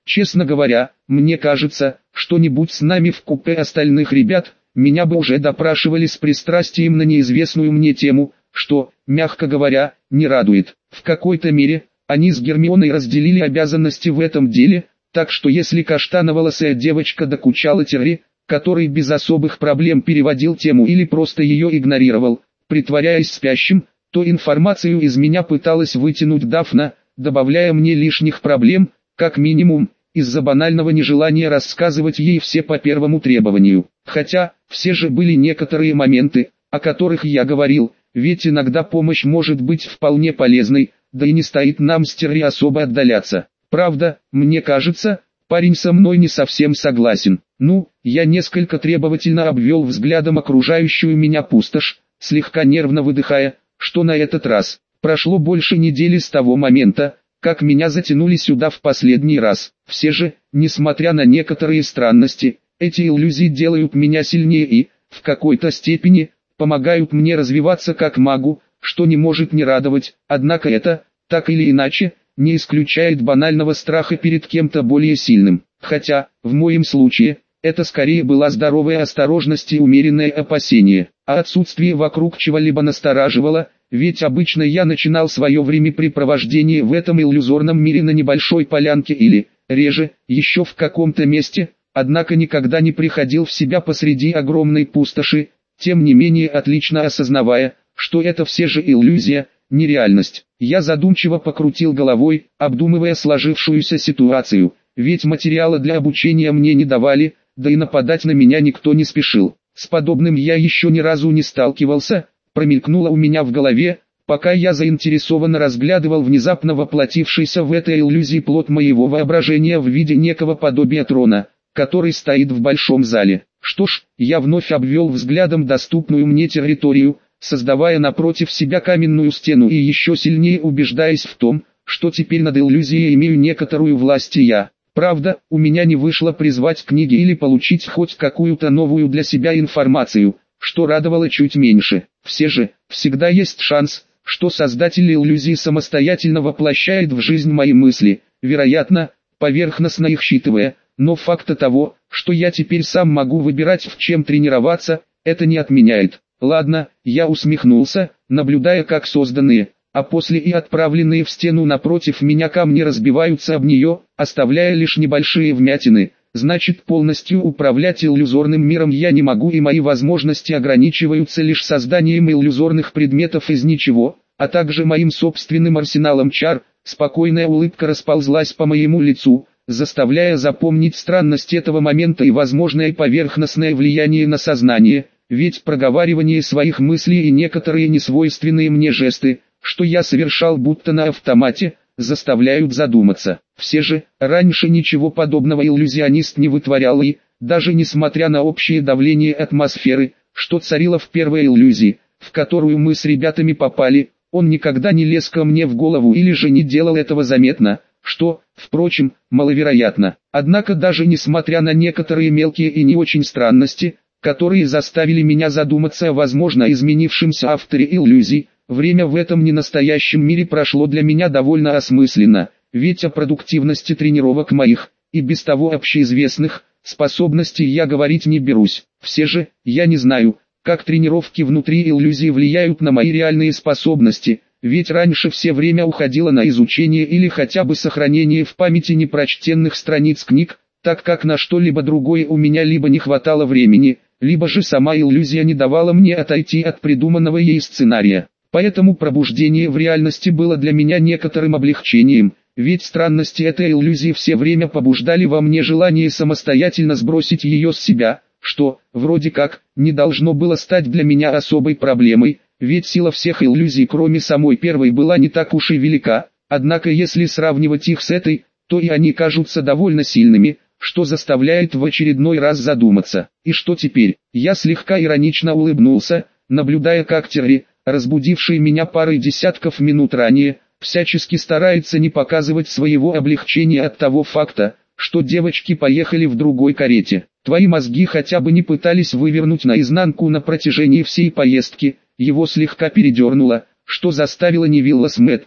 Честно говоря, мне кажется, что-нибудь с нами в купе остальных ребят, меня бы уже допрашивали с пристрастием на неизвестную мне тему, что, мягко говоря, не радует. В какой-то мере, они с Гермионой разделили обязанности в этом деле, так что если каштановолосая девочка докучала Терри, который без особых проблем переводил тему или просто ее игнорировал, притворяясь спящим, то информацию из меня пыталась вытянуть Дафна, добавляя мне лишних проблем, как минимум, из-за банального нежелания рассказывать ей все по первому требованию. Хотя, все же были некоторые моменты, о которых я говорил, ведь иногда помощь может быть вполне полезной, да и не стоит нам с Терри особо отдаляться. Правда, мне кажется, парень со мной не совсем согласен. Я несколько требовательно обвел взглядом окружающую меня пустошь, слегка нервно выдыхая, что на этот раз. Прошло больше недели с того момента, как меня затянули сюда в последний раз. Все же, несмотря на некоторые странности, эти иллюзии делают меня сильнее и, в какой-то степени, помогают мне развиваться как магу, что не может не радовать, однако это, так или иначе, не исключает банального страха перед кем-то более сильным. Хотя, в моем случае, это скорее была здоровая осторожность и умеренное опасение, а отсутствие вокруг чего-либо настораживало, ведь обычно я начинал свое времяпрепровождение в этом иллюзорном мире на небольшой полянке или, реже, еще в каком-то месте, однако никогда не приходил в себя посреди огромной пустоши, тем не менее отлично осознавая, что это все же иллюзия, нереальность. Я задумчиво покрутил головой, обдумывая сложившуюся ситуацию, ведь материала для обучения мне не давали, да и нападать на меня никто не спешил. С подобным я еще ни разу не сталкивался, промелькнуло у меня в голове, пока я заинтересованно разглядывал внезапно воплотившийся в этой иллюзии плод моего воображения в виде некого подобия трона, который стоит в большом зале. Что ж, я вновь обвел взглядом доступную мне территорию, создавая напротив себя каменную стену и еще сильнее убеждаясь в том, что теперь над иллюзией имею некоторую власть и я. Правда, у меня не вышло призвать книги или получить хоть какую-то новую для себя информацию, что радовало чуть меньше. Все же, всегда есть шанс, что создатель иллюзии самостоятельно воплощает в жизнь мои мысли, вероятно, поверхностно их считывая, но факта того, что я теперь сам могу выбирать в чем тренироваться, это не отменяет. Ладно, я усмехнулся, наблюдая как созданные, а после и отправленные в стену напротив меня камни разбиваются об нее, оставляя лишь небольшие вмятины. Значит, полностью управлять иллюзорным миром я не могу и мои возможности ограничиваются лишь созданием иллюзорных предметов из ничего, а также моим собственным арсеналом чар. Спокойная улыбка расползлась по моему лицу, заставляя запомнить странность этого момента и возможное поверхностное влияние на сознание, ведь проговаривание своих мыслей и некоторые несвойственные мне жесты, что я совершал будто на автомате, заставляют задуматься. Все же, раньше ничего подобного иллюзионист не вытворял и, даже несмотря на общее давление атмосферы, что царило в первой иллюзии, в которую мы с ребятами попали, он никогда не лез ко мне в голову или же не делал этого заметно, что, впрочем, маловероятно. Однако даже несмотря на некоторые мелкие и не очень странности, которые заставили меня задуматься о возможно изменившемся авторе иллюзий, время в этом ненастоящем мире прошло для меня довольно осмысленно, ведь о продуктивности тренировок моих, и без того общеизвестных, способностей я говорить не берусь. Все же, я не знаю, как тренировки внутри иллюзии влияют на мои реальные способности, ведь раньше все время уходило на изучение или хотя бы сохранение в памяти непрочтенных страниц книг, так как на что-либо другое у меня либо не хватало времени, либо же сама иллюзия не давала мне отойти от придуманного ей сценария. Поэтому пробуждение в реальности было для меня некоторым облегчением, ведь странности этой иллюзии все время побуждали во мне желание самостоятельно сбросить ее с себя, что, вроде как, не должно было стать для меня особой проблемой, ведь сила всех иллюзий кроме самой первой была не так уж и велика, однако если сравнивать их с этой, то и они кажутся довольно сильными, что заставляет в очередной раз задуматься. И что теперь? Я слегка иронично улыбнулся, наблюдая как Терри, разбудивший меня парой десятков минут ранее, всячески старается не показывать своего облегчения от того факта, что девочки поехали в другой карете. Твои мозги хотя бы не пытались вывернуть наизнанку на протяжении всей поездки, его слегка передернуло, что заставило Невилла с Мэттом,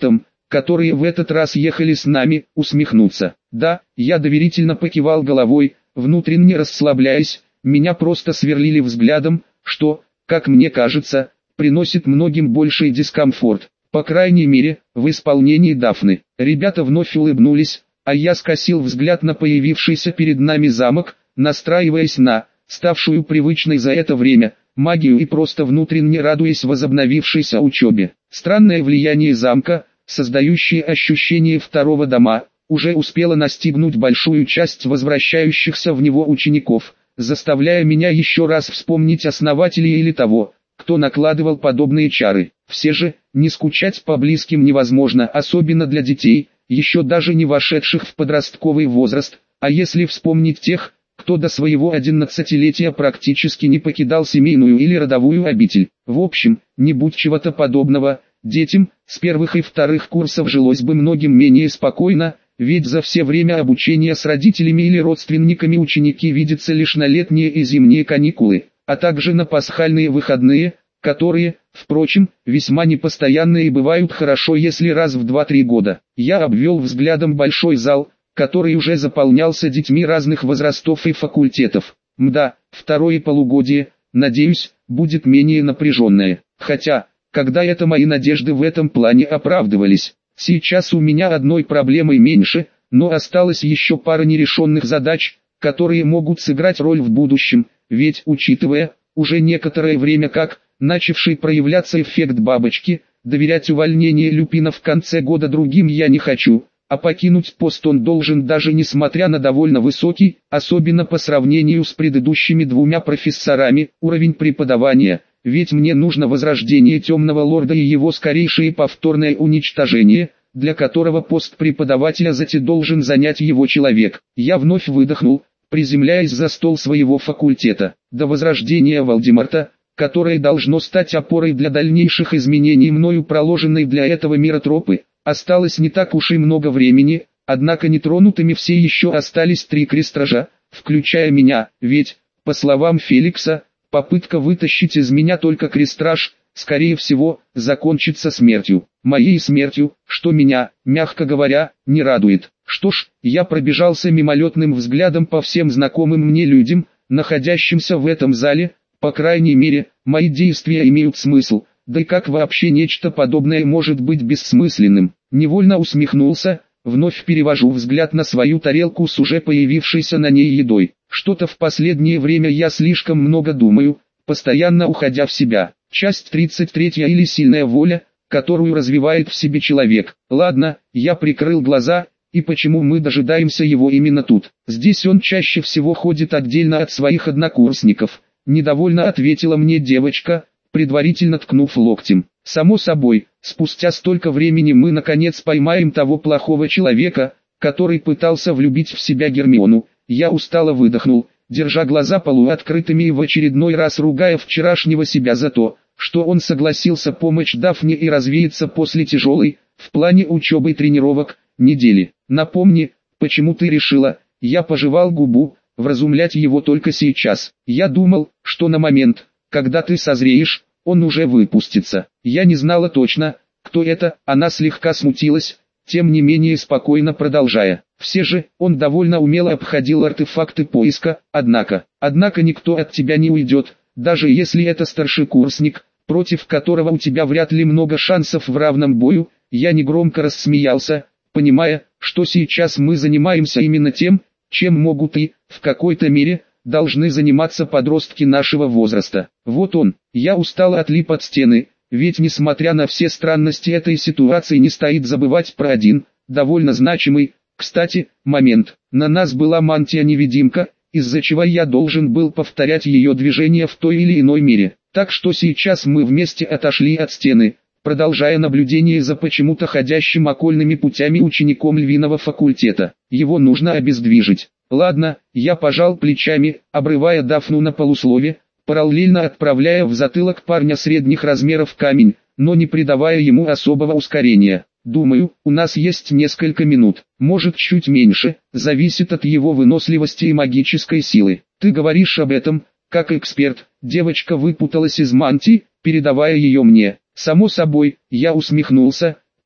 которые в этот раз ехали с нами, усмехнуться. Да, я доверительно покивал головой, внутренне расслабляясь, меня просто сверлили взглядом, что, как мне кажется, приносит многим больший дискомфорт. По крайней мере, в исполнении Дафны. Ребята вновь улыбнулись, а я скосил взгляд на появившийся перед нами замок, настраиваясь на, ставшую привычной за это время, магию и просто внутренне радуясь возобновившейся учебе. Странное влияние замка, создающее ощущение второго дома, уже успело настигнуть большую часть возвращающихся в него учеников, заставляя меня еще раз вспомнить основателей или того, кто накладывал подобные чары. Все же, не скучать по близким невозможно, особенно для детей, еще даже не вошедших в подростковый возраст, а если вспомнить тех, кто до своего 11-летия практически не покидал семейную или родовую обитель. В общем, не будь чего-то подобного, детям с первых и вторых курсов жилось бы многим менее спокойно, ведь за все время обучения с родителями или родственниками ученики видятся лишь на летние и зимние каникулы, а также на пасхальные выходные, которые, впрочем, весьма непостоянные и бывают хорошо если раз в 2-3 года. Я обвел взглядом большой зал, который уже заполнялся детьми разных возрастов и факультетов. Мда, второе полугодие, надеюсь, будет менее напряженное. Хотя, когда это мои надежды в этом плане оправдывались. Сейчас у меня одной проблемой меньше, но осталось еще пара нерешенных задач, которые могут сыграть роль в будущем, ведь, учитывая, уже некоторое время как, начавший проявляться эффект бабочки, доверять увольнение Люпина в конце года другим я не хочу, а покинуть пост он должен даже несмотря на довольно высокий, особенно по сравнению с предыдущими двумя профессорами, уровень преподавания, ведь мне нужно возрождение Темного Лорда и его скорейшее повторное уничтожение, для которого пост преподавателя должен занять его человек. Я вновь выдохнул, приземляясь за стол своего факультета. До возрождения Волдеморта, которое должно стать опорой для дальнейших изменений мною проложенной для этого мира тропы, осталось не так уж и много времени, однако нетронутыми все еще остались 3 крестража, включая меня, ведь, по словам Феликса, попытка вытащить из меня только крестраж, скорее всего, закончится смертью. Моей смертью, что меня, мягко говоря, не радует. Что ж, я пробежался мимолетным взглядом по всем знакомым мне людям, находящимся в этом зале, по крайней мере, мои действия имеют смысл, да и как вообще нечто подобное может быть бессмысленным. Невольно усмехнулся, вновь перевожу взгляд на свою тарелку с уже появившейся на ней едой. Что-то в последнее время я слишком много думаю, постоянно уходя в себя. Часть 33 или сильная воля, которую развивает в себе человек. Ладно, я прикрыл глаза, и почему мы дожидаемся его именно тут? Здесь он чаще всего ходит отдельно от своих однокурсников. Недовольно ответила мне девочка, предварительно ткнув локтем. Само собой, спустя столько времени мы наконец поймаем того плохого человека, который пытался влюбить в себя Гермиону. Я устало выдохнул, держа глаза полуоткрытыми и в очередной раз ругая вчерашнего себя за то, что он согласился помочь Дафне и развеяться после тяжелой, в плане учебы и тренировок, недели. Напомни, почему ты решила, я пожевал губу, вразумлять его только сейчас. Я думал, что на момент, когда ты созреешь, он уже выпустится. Я не знала точно, кто это, она слегка смутилась, тем не менее спокойно продолжая. Все же, он довольно умело обходил артефакты поиска, однако никто от тебя не уйдет, даже если это старшекурсник, против которого у тебя вряд ли много шансов в равном бою. Я негромко рассмеялся, понимая, что сейчас мы занимаемся именно тем, чем могут и, в какой-то мере, должны заниматься подростки нашего возраста. Вот он, я устало отлип от стены, ведь несмотря на все странности этой ситуации не стоит забывать про один, довольно значимый, кстати, момент. На нас была мантия-невидимка, из-за чего я должен был повторять ее движения в той или иной мере. Так что сейчас мы вместе отошли от стены, продолжая наблюдение за почему-то ходящим окольными путями учеником львиного факультета. Его нужно обездвижить. Ладно, я пожал плечами, обрывая Дафну на полуслове, параллельно отправляя в затылок парня средних размеров камень, но не придавая ему особого ускорения. Думаю, у нас есть несколько минут, может чуть меньше, зависит от его выносливости и магической силы. Ты говоришь об этом, как эксперт. Девочка выпуталась из мантии, передавая ее мне. Само собой, я усмехнулся,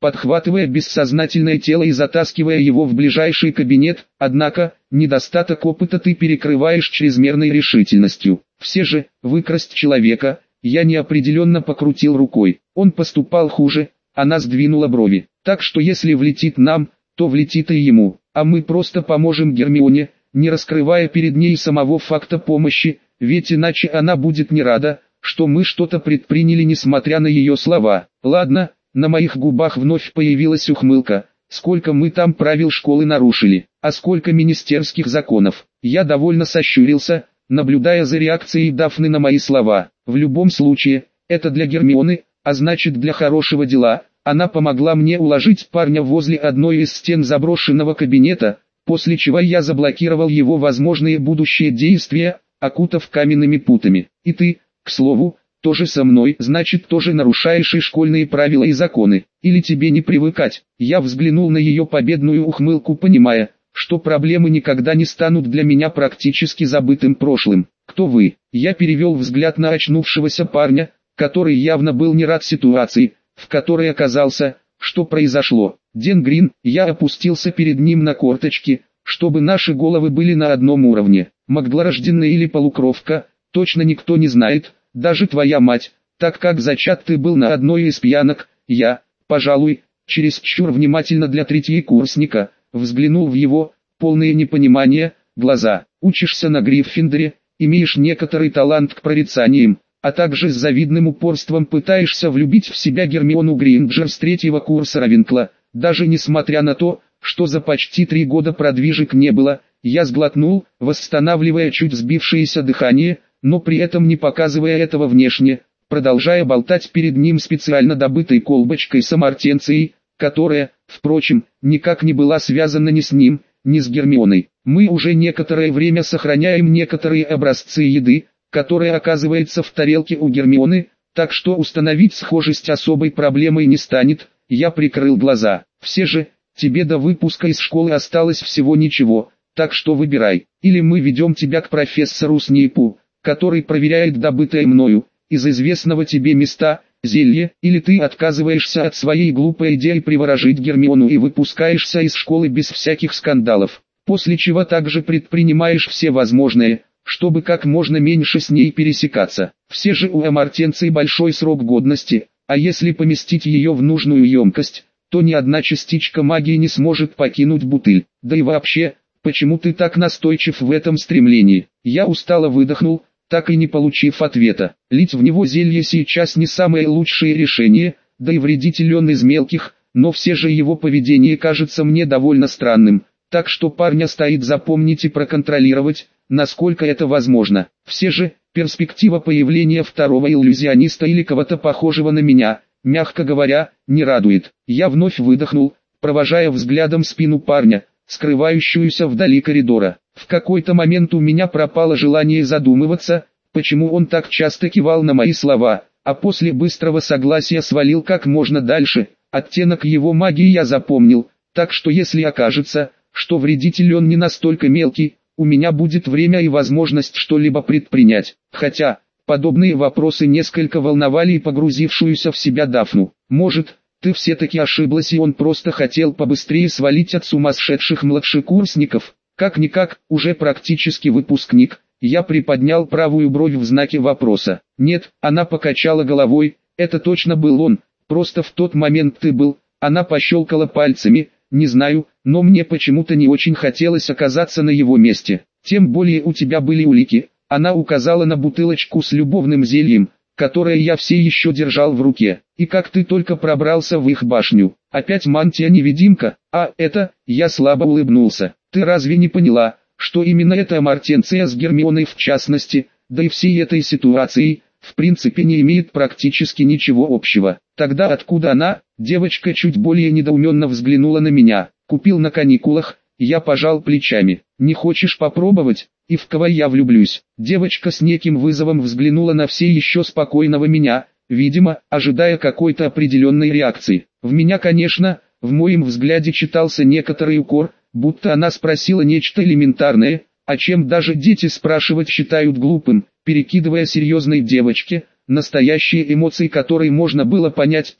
подхватывая бессознательное тело и затаскивая его в ближайший кабинет, однако, недостаток опыта ты перекрываешь чрезмерной решительностью. Все же, выкрасть человека, я неопределенно покрутил рукой. Он поступал хуже, она сдвинула брови. Так что если влетит нам, то влетит и ему, а мы просто поможем Гермионе, не раскрывая перед ней самого факта помощи, ведь иначе она будет не рада, что мы что-то предприняли несмотря на ее слова. Ладно, на моих губах вновь появилась ухмылка. Сколько мы там правил школы нарушили, а сколько министерских законов. Я довольно сощурился, наблюдая за реакцией Дафны на мои слова. В любом случае, это для Гермионы, а значит для хорошего дела. Она помогла мне уложить парня возле одной из стен заброшенного кабинета, после чего я заблокировал его возможные будущие действия, окутав каменными путами. И ты, к слову, тоже со мной, значит тоже нарушаешь и школьные правила и законы, или тебе не привыкать. Я взглянул на ее победную ухмылку, понимая, что проблемы никогда не станут для меня практически забытым прошлым. Кто вы? Я перевел взгляд на очнувшегося парня, который явно был не рад ситуации, в которой оказался. Что произошло? Дэн Грин. Я опустился перед ним на корточки, чтобы наши головы были на одном уровне. Маглорожденная или полукровка, точно никто не знает, даже твоя мать, так как зачат ты был на одной из пьянок. Я, пожалуй, чересчур внимательно для третьекурсника, взглянул в его, полные непонимания, глаза. Учишься на Гриффиндоре, имеешь некоторый талант к прорицаниям, а также с завидным упорством пытаешься влюбить в себя Гермиону Грейнджер с 3-го курса Равенкла, даже несмотря на то, что за почти 3 года продвижек не было. Я сглотнул, восстанавливая чуть сбившееся дыхание, но при этом не показывая этого внешне, продолжая болтать перед ним специально добытой колбочкой с амартенцией, которая, впрочем, никак не была связана ни с ним, ни с Гермионой. Мы уже некоторое время сохраняем некоторые образцы еды, которая оказывается в тарелке у Гермионы, так что установить схожесть особой проблемой не станет. Я прикрыл глаза. Все же, тебе до выпуска из школы осталось всего ничего, так что выбирай. Или мы ведем тебя к профессору Снейпу, который проверяет добытое мною, из известного тебе места, зелье, или ты отказываешься от своей глупой идеи приворожить Гермиону и выпускаешься из школы без всяких скандалов, после чего также предпринимаешь все возможное, чтобы как можно меньше с ней пересекаться. Все же у амартенции большой срок годности, а если поместить ее в нужную емкость, то ни одна частичка магии не сможет покинуть бутыль. Да и вообще, почему ты так настойчив в этом стремлении? Я устало выдохнул, так и не получив ответа. Лить в него зелье сейчас не самое лучшее решение, да и вредитель он из мелких, но все же его поведение кажется мне довольно странным, так что парня стоит запомнить и проконтролировать, насколько это возможно. Все же, перспектива появления второго иллюзиониста или кого-то похожего на меня, мягко говоря, не радует. Я вновь выдохнул, провожая взглядом спину парня, скрывающуюся вдали коридора. В какой-то момент у меня пропало желание задумываться, почему он так часто кивал на мои слова, а после быстрого согласия свалил как можно дальше. Оттенок его магии я запомнил, так что если окажется, что вредитель он не настолько мелкий, у меня будет время и возможность что-либо предпринять. Хотя, подобные вопросы несколько волновали и погрузившуюся в себя Дафну. Может, ты все-таки ошиблась и он просто хотел побыстрее свалить от сумасшедших младшекурсников? Как-никак, уже практически выпускник. Я приподнял правую бровь в знаке вопроса. Нет, она покачала головой, это точно был он, просто в тот момент ты был. Она пощелкала пальцами, не знаю, но мне почему-то не очень хотелось оказаться на его месте. Тем более у тебя были улики. Она указала на бутылочку с любовным зельем, которое я все еще держал в руке. И как ты только пробрался в их башню? Опять мантия-невидимка? А это, я слабо улыбнулся. Ты разве не поняла, что именно эта амартенция с Гермионой в частности, да и всей этой ситуацией, в принципе не имеет практически ничего общего? Тогда откуда она? Девочка чуть более недоуменно взглянула на меня. Купил на каникулах. Я пожал плечами. Не хочешь попробовать? И в кого я влюблюсь? Девочка с неким вызовом взглянула на все еще спокойного меня, видимо, ожидая какой-то определенной реакции. В меня, конечно, в моем взгляде читался некоторый укор, будто она спросила нечто элементарное, о чем даже дети спрашивать считают глупым, перекидывая серьезной девочке, настоящие эмоции которой можно было понять по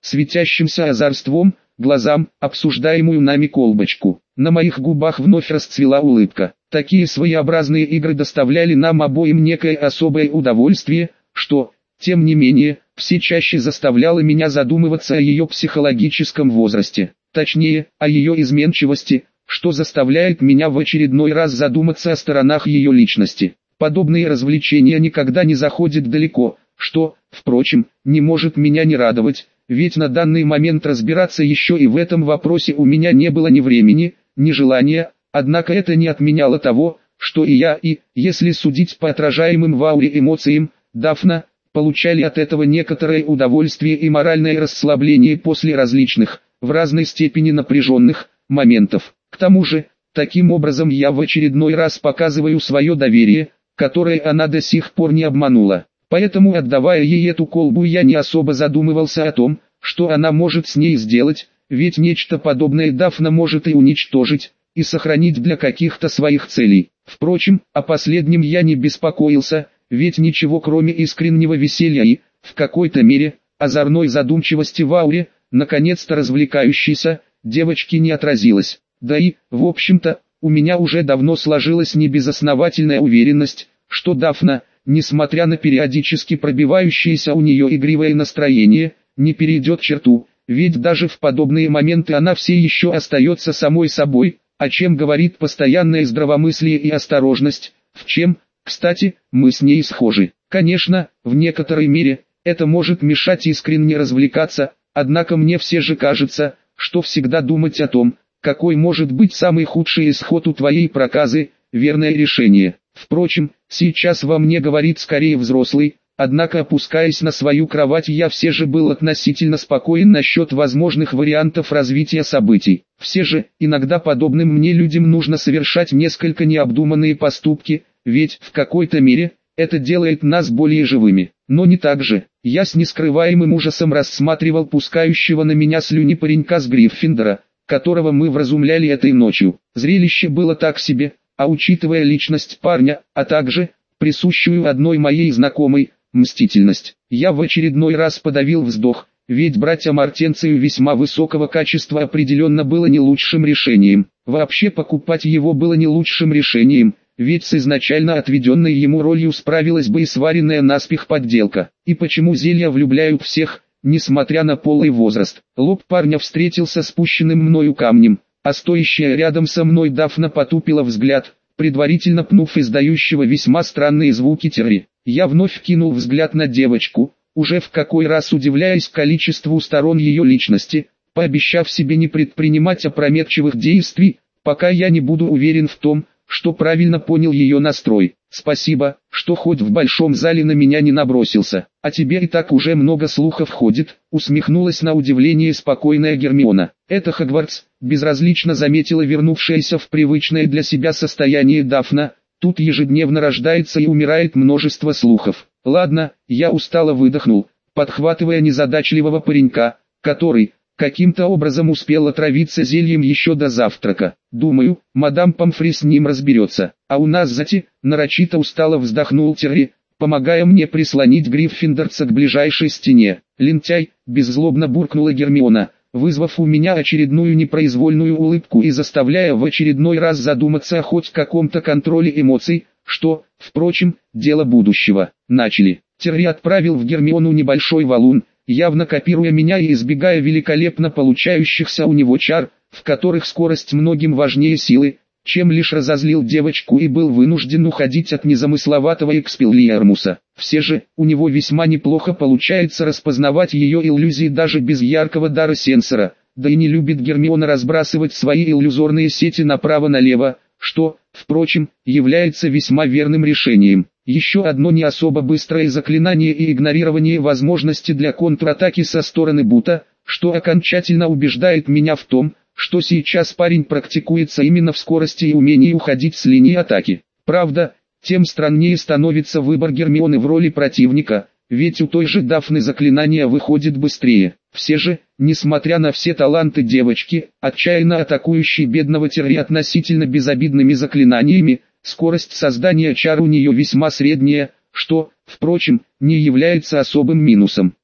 светящимся озорством, глазам, обсуждаемую нами колбочку. На моих губах вновь расцвела улыбка. Такие своеобразные игры доставляли нам обоим некое особое удовольствие, что, тем не менее, все чаще заставляло меня задумываться о ее психологическом возрасте. Точнее, о ее изменчивости, что заставляет меня в очередной раз задуматься о сторонах ее личности. Подобные развлечения никогда не заходят далеко, что, впрочем, не может меня не радовать, ведь на данный момент разбираться еще и в этом вопросе у меня не было ни времени, ни желания, однако это не отменяло того, что и я, и, если судить по отражаемым в ауре эмоциям, Дафна, получали от этого некоторое удовольствие и моральное расслабление после различных, в разной степени напряженных, моментов. К тому же, таким образом я в очередной раз показываю свое доверие, которое она до сих пор не обманула. Поэтому, отдавая ей эту колбу, я не особо задумывался о том, что она может с ней сделать, ведь нечто подобное Дафна может и уничтожить, и сохранить для каких-то своих целей. Впрочем, о последнем я не беспокоился, ведь ничего кроме искреннего веселья и, в какой-то мере, озорной задумчивости в ауре, наконец-то развлекающейся, девочки не отразилось. Да и, в общем-то, у меня уже давно сложилась небезосновательная уверенность, что Дафна, несмотря на периодически пробивающееся у нее игривое настроение, не перейдет черту, ведь даже в подобные моменты она все еще остается самой собой, о чем говорит постоянное здравомыслие и осторожность, в чем, кстати, мы с ней схожи. Конечно, в некоторой мере, это может мешать искренне развлекаться, однако мне все же кажется, что всегда думать о том, какой может быть самый худший исход у твоей проказы, верное решение. Впрочем, сейчас во мне говорит скорее взрослый, однако опускаясь на свою кровать я все же был относительно спокоен насчет возможных вариантов развития событий. Все же, иногда подобным мне людям нужно совершать несколько необдуманные поступки, ведь, в какой-то мере, это делает нас более живыми. Но не так же. Я с нескрываемым ужасом рассматривал пускающего на меня слюни паренька с Гриффиндора, которого мы вразумляли этой ночью. Зрелище было так себе, а учитывая личность парня, а также, присущую одной моей знакомой, мстительность, я в очередной раз подавил вздох, ведь брать амартенцию весьма высокого качества определенно было не лучшим решением. Вообще покупать его было не лучшим решением, ведь с изначально отведенной ему ролью справилась бы и сваренная наспех подделка. И почему зелья влюбляют всех, несмотря на пол и возраст? Лоб парня встретился с спущенным мною камнем, а стоящая рядом со мной Дафна потупила взгляд, предварительно пнув издающего весьма странные звуки Терри. Я вновь кинул взгляд на девочку, уже в какой раз удивляясь количеству сторон ее личности, пообещав себе не предпринимать опрометчивых действий, пока я не буду уверен в том, что правильно понял ее настрой. Спасибо, что хоть в большом зале на меня не набросился. А тебе и так уже много слухов ходит, усмехнулась на удивление спокойная Гермиона. Это Хогвартс, безразлично заметила вернувшаяся в привычное для себя состояние Дафна. Тут ежедневно рождается и умирает множество слухов. Ладно, я устало выдохнул, подхватывая незадачливого паренька, который, каким-то образом успел отравиться зельем еще до завтрака. Думаю, мадам Помфри с ним разберется. А у нас нарочито устало вздохнул Терри, помогая мне прислонить Гриффиндорца к ближайшей стене. Лентяй, беззлобно буркнула Гермиона, вызвав у меня очередную непроизвольную улыбку и заставляя в очередной раз задуматься о хоть каком-то контроле эмоций, что, впрочем, дело будущего. Начали. Терри отправил в Гермиону небольшой валун, явно копируя меня и избегая великолепно получающихся у него чар, в которых скорость многим важнее силы, чем лишь разозлил девочку и был вынужден уходить от незамысловатого Экспеллиармуса. Все же, у него весьма неплохо получается распознавать ее иллюзии даже без яркого дара сенсора, да и не любит Гермиона разбрасывать свои иллюзорные сети направо-налево, что, впрочем, является весьма верным решением. Еще одно не особо быстрое заклинание и игнорирование возможности для контратаки со стороны Бута, что окончательно убеждает меня в том, что сейчас парень практикуется именно в скорости и умении уходить с линии атаки. Правда, тем страннее становится выбор Гермионы в роли противника, ведь у той же Дафны заклинание выходит быстрее. Все же, несмотря на все таланты девочки, отчаянно атакующей бедного Терри относительно безобидными заклинаниями, скорость создания чар у нее весьма средняя, что, впрочем, не является особым минусом.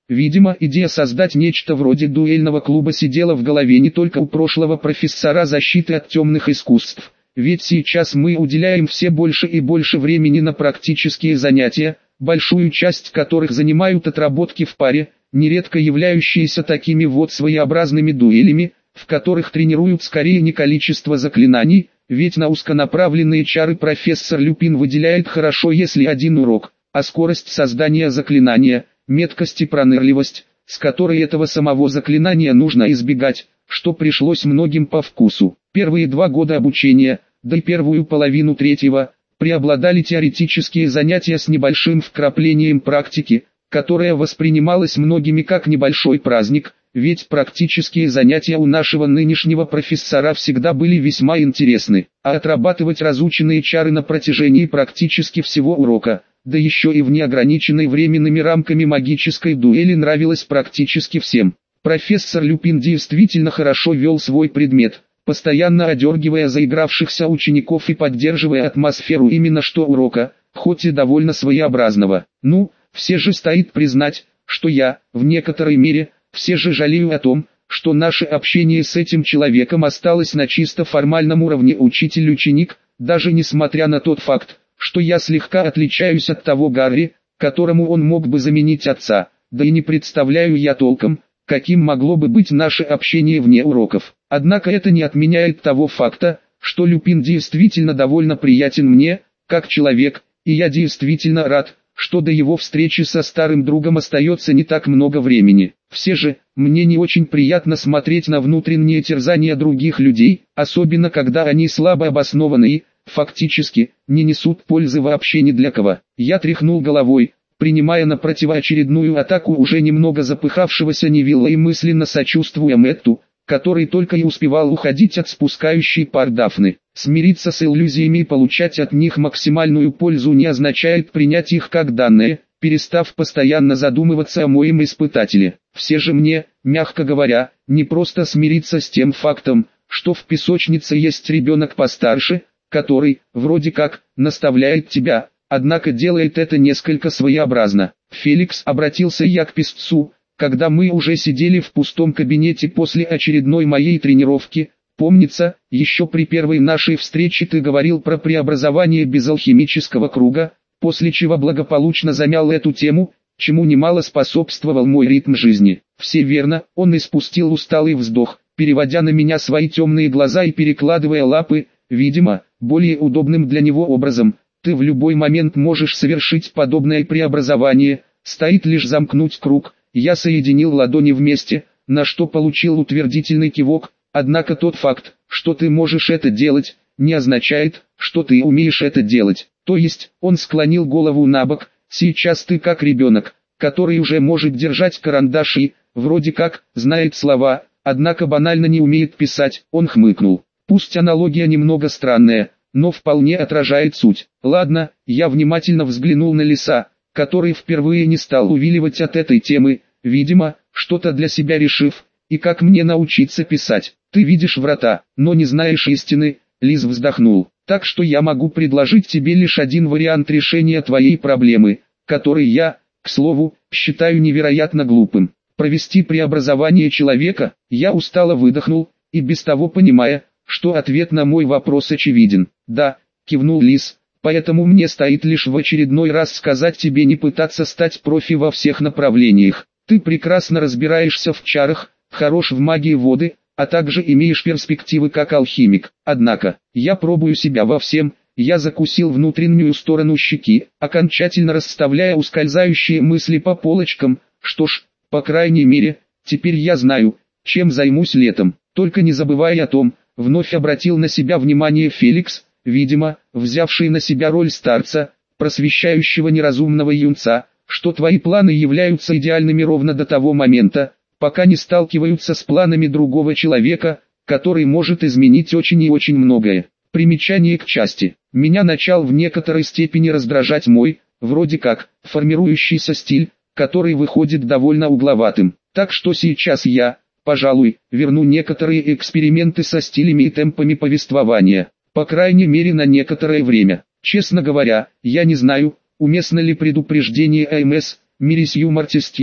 Видимо, идея создать нечто вроде дуэльного клуба сидела в голове не только у прошлого профессора защиты от темных искусств, ведь сейчас мы уделяем все больше и больше времени на практические занятия, большую часть которых занимают отработки в паре, нередко являющиеся такими вот своеобразными дуэлями, в которых тренируют скорее не количество заклинаний, ведь на узконаправленные чары профессор Люпин выделяет хорошо если один урок, а скорость создания заклинания, меткость и пронырливость, с которой этого самого заклинания нужно избегать, что пришлось многим по вкусу. Первые 2 года обучения, да и первую половину третьего, преобладали теоретические занятия с небольшим вкраплением практики, которая воспринималась многими как небольшой праздник, ведь практические занятия у нашего нынешнего профессора всегда были весьма интересны, а отрабатывать разученные чары на протяжении практически всего урока, да еще и в неограниченной временными рамками магической дуэли нравилось практически всем. Профессор Люпин действительно хорошо вел свой предмет, постоянно одергивая заигравшихся учеников и поддерживая атмосферу именно что урока, хоть и довольно своеобразного. Ну, все же стоит признать, что я, в некоторой мере, все же жалею о том, что наше общение с этим человеком осталось на чисто формальном уровне учитель-ученик, даже несмотря на тот факт, что я слегка отличаюсь от того Гарри, которому он мог бы заменить отца, да и не представляю я толком, каким могло бы быть наше общение вне уроков. Однако это не отменяет того факта, что Люпин действительно довольно приятен мне, как человек, и я действительно рад, что до его встречи со старым другом остается не так много времени. Все же, мне не очень приятно смотреть на внутренние терзания других людей, особенно когда они слабо обоснованы и, фактически, не несут пользы вообще ни для кого. Я тряхнул головой, принимая на противоочередную атаку уже немного запыхавшегося Невилла и мысленно сочувствуя Мэтту, который только и успевал уходить от спускающей пар Дафны. Смириться с иллюзиями и получать от них максимальную пользу не означает принять их как данные, перестав постоянно задумываться о моем испытателе. Все же мне, мягко говоря, не просто смириться с тем фактом, что в песочнице есть ребенок постарше, который, вроде как, наставляет тебя, однако делает это несколько своеобразно. «Феликс», обратился я к песцу, когда мы уже сидели в пустом кабинете после очередной моей тренировки, помнится, еще при первой нашей встрече ты говорил про преобразование без алхимического круга, после чего благополучно замял эту тему, чему немало способствовал мой ритм жизни. Все верно, он испустил усталый вздох, переводя на меня свои темные глаза и перекладывая лапы, видимо, более удобным для него образом. Ты в любой момент можешь совершить подобное преобразование, стоит лишь замкнуть круг. Я соединил ладони вместе, на что получил утвердительный кивок, однако тот факт, что ты можешь это делать, не означает, что ты умеешь это делать. То есть, он склонил голову набок, сейчас ты как ребенок, который уже может держать карандаш и, вроде как, знает слова, однако банально не умеет писать. Он хмыкнул. Пусть аналогия немного странная, но вполне отражает суть. Ладно, я внимательно взглянул на Лиса, который впервые не стал увиливать от этой темы, видимо, что-то для себя решив, и как мне научиться писать. Ты видишь врата, но не знаешь истины, Лис вздохнул. Так что я могу предложить тебе лишь один вариант решения твоей проблемы, который я, к слову, считаю невероятно глупым. Провести преобразование человека. Я устало выдохнул, и без того понимая, что ответ на мой вопрос очевиден. Да, кивнул Лис. Поэтому мне стоит лишь в очередной раз сказать тебе не пытаться стать профи во всех направлениях. Ты прекрасно разбираешься в чарах, хорош в магии воды, а также имеешь перспективы как алхимик. Однако, я пробую себя во всем. Я закусил внутреннюю сторону щеки, окончательно расставляя ускользающие мысли по полочкам. Что ж, по крайней мере, теперь я знаю, чем займусь летом. Только не забывай о том, вновь обратил на себя внимание Феликс, видимо, взявший на себя роль старца, просвещающего неразумного юнца, что твои планы являются идеальными ровно до того момента, пока не сталкиваются с планами другого человека, который может изменить очень и очень многое. Примечание к части. Меня начал в некоторой степени раздражать мой, вроде как, формирующийся стиль, который выходит довольно угловатым. Так что сейчас я, пожалуй, верну некоторые эксперименты со стилями и темпами повествования. По крайней мере на некоторое время. Честно говоря, я не знаю, уместно ли предупреждение АМС, Мирисью Мартистью,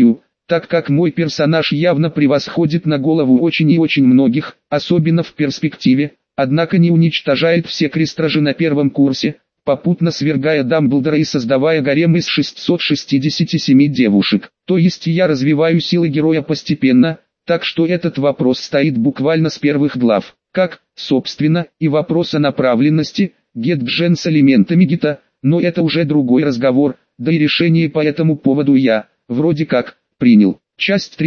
так как мой персонаж явно превосходит на голову очень и очень многих, особенно в перспективе, однако не уничтожает все крестражи на первом курсе, попутно свергая Дамблдора и создавая гарем из 667 девушек. То есть я развиваю силы героя постепенно, так что этот вопрос стоит буквально с первых глав. Как, собственно, и вопрос о направленности, Get-Gen с элементами гита, но это уже другой разговор, да и решение по этому поводу я, вроде как, принял. Часть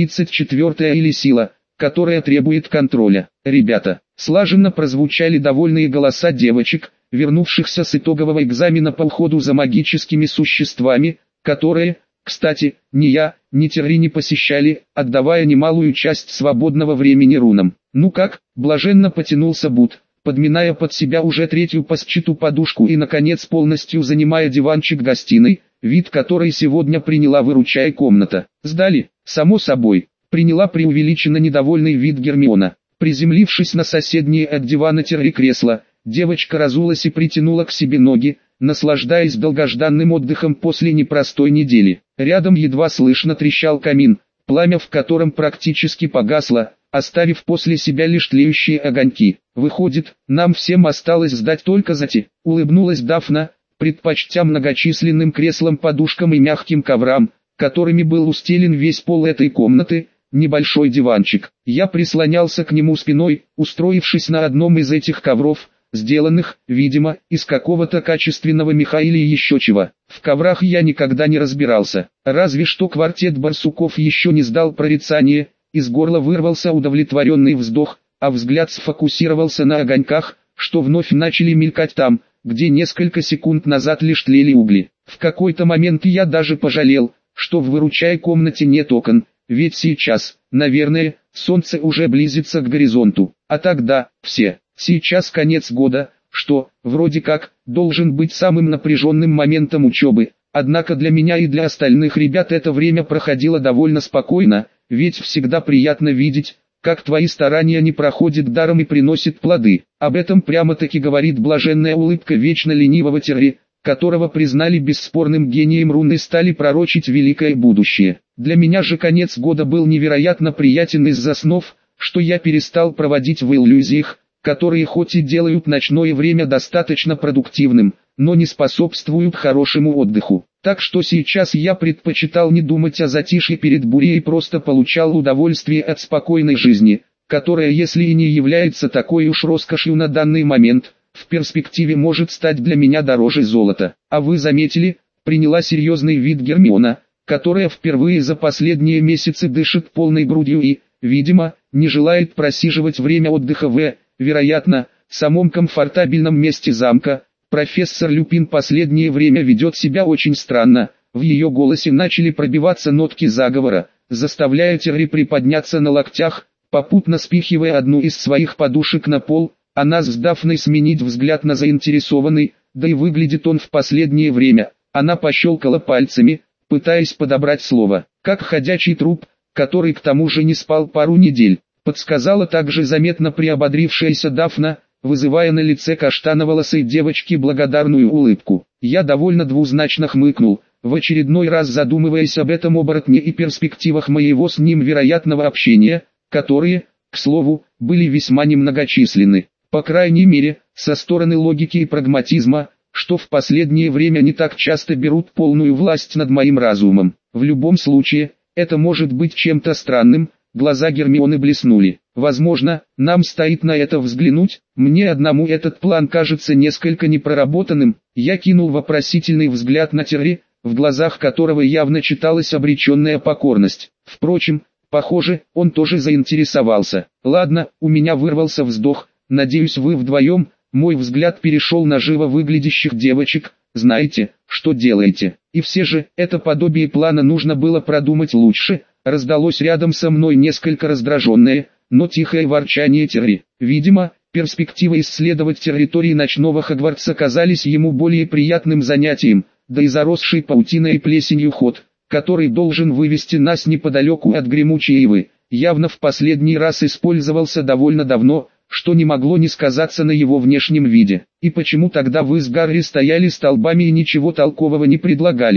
34 или сила, которая требует контроля. Ребята, слаженно прозвучали довольные голоса девочек, вернувшихся с итогового экзамена по уходу за магическими существами, которые, кстати, ни я, ни Терри не посещали, отдавая немалую часть свободного времени рунам. Ну как, блаженно потянулся Бут, подминая под себя уже третью по счету подушку и наконец полностью занимая диванчик гостиной, вид которой сегодня приняла выручай комната. Сдали, само собой, приняла преувеличенно недовольный вид Гермиона. Приземлившись на соседнее от дивана Терри кресло, девочка разулась и притянула к себе ноги, наслаждаясь долгожданным отдыхом после непростой недели. Рядом едва слышно трещал камин, пламя в котором практически погасло, оставив после себя лишь тлеющие огоньки. Выходит, нам всем осталось сдать только зати. Улыбнулась Дафна, предпочтя многочисленным креслам, подушкам и мягким коврам, которыми был устелен весь пол этой комнаты, небольшой диванчик. Я прислонялся к нему спиной, устроившись на одном из этих ковров, сделанных, видимо, из какого-то качественного меха или еще чего. В коврах я никогда не разбирался, разве что квартет барсуков еще не сдал прорицание. Из горла вырвался удовлетворенный вздох, а взгляд сфокусировался на огоньках, что вновь начали мелькать там, где несколько секунд назад лишь тлели угли. В какой-то момент я даже пожалел, что в выручай комнате нет окон, ведь сейчас, наверное, солнце уже близится к горизонту, а тогда, сейчас конец года, что, вроде как, должен быть самым напряженным моментом учебы, однако для меня и для остальных ребят это время проходило довольно спокойно, ведь всегда приятно видеть, как твои старания не проходят даром и приносят плоды. Об этом прямо-таки говорит блаженная улыбка вечно ленивого Терри, которого признали бесспорным гением рун и стали пророчить великое будущее. Для меня же конец года был невероятно приятен из-за снов, что я перестал проводить в иллюзиях, которые хоть и делают ночное время достаточно продуктивным, но не способствуют хорошему отдыху. Так что сейчас я предпочитал не думать о затишье перед бурей и просто получал удовольствие от спокойной жизни, которая, если и не является такой уж роскошью на данный момент, в перспективе может стать для меня дороже золота. А вы заметили, приняла серьезный вид Гермиона, которая впервые за последние месяцы дышит полной грудью и, видимо, не желает просиживать время отдыха в, вероятно, самом комфортабельном месте замка. Профессор Люпин последнее время ведет себя очень странно, в ее голосе начали пробиваться нотки заговора, заставляя Терри приподняться на локтях, попутно спихивая одну из своих подушек на пол, а нас с Дафной сменить взгляд на заинтересованный, да и выглядит он в последнее время. Она пощелкала пальцами, пытаясь подобрать слово, как ходячий труп, который к тому же не спал пару недель, подсказала также заметно приободрившаяся Дафна, вызывая на лице каштановолосой девочки благодарную улыбку. Я довольно двузначно хмыкнул, в очередной раз задумываясь об этом оборотне и перспективах моего с ним вероятного общения, которые, к слову, были весьма немногочисленны. По крайней мере, со стороны логики и прагматизма, что в последнее время не так часто берут полную власть над моим разумом. В любом случае, это может быть чем-то странным. Глаза Гермионы блеснули. Возможно, нам стоит на это взглянуть. Мне одному этот план кажется несколько непроработанным. Я кинул вопросительный взгляд на Терри, в глазах которого явно читалась обреченная покорность. Впрочем, похоже, он тоже заинтересовался. Ладно, у меня вырвался вздох. Надеюсь, вы вдвоем. Мой взгляд перешел на живо выглядящих девочек. Знаете, что делаете. И все же, это подобие плана нужно было продумать лучше. Раздалось рядом со мной несколько раздраженное, но тихое ворчание Терри. Видимо, перспектива исследовать территории ночного Хогвартса казались ему более приятным занятием, да и заросший паутиной и плесенью ход, который должен вывести нас неподалеку от гремучей ивы, явно в последний раз использовался довольно давно, что не могло не сказаться на его внешнем виде. И почему тогда вы с Гарри стояли столбами и ничего толкового не предлагали?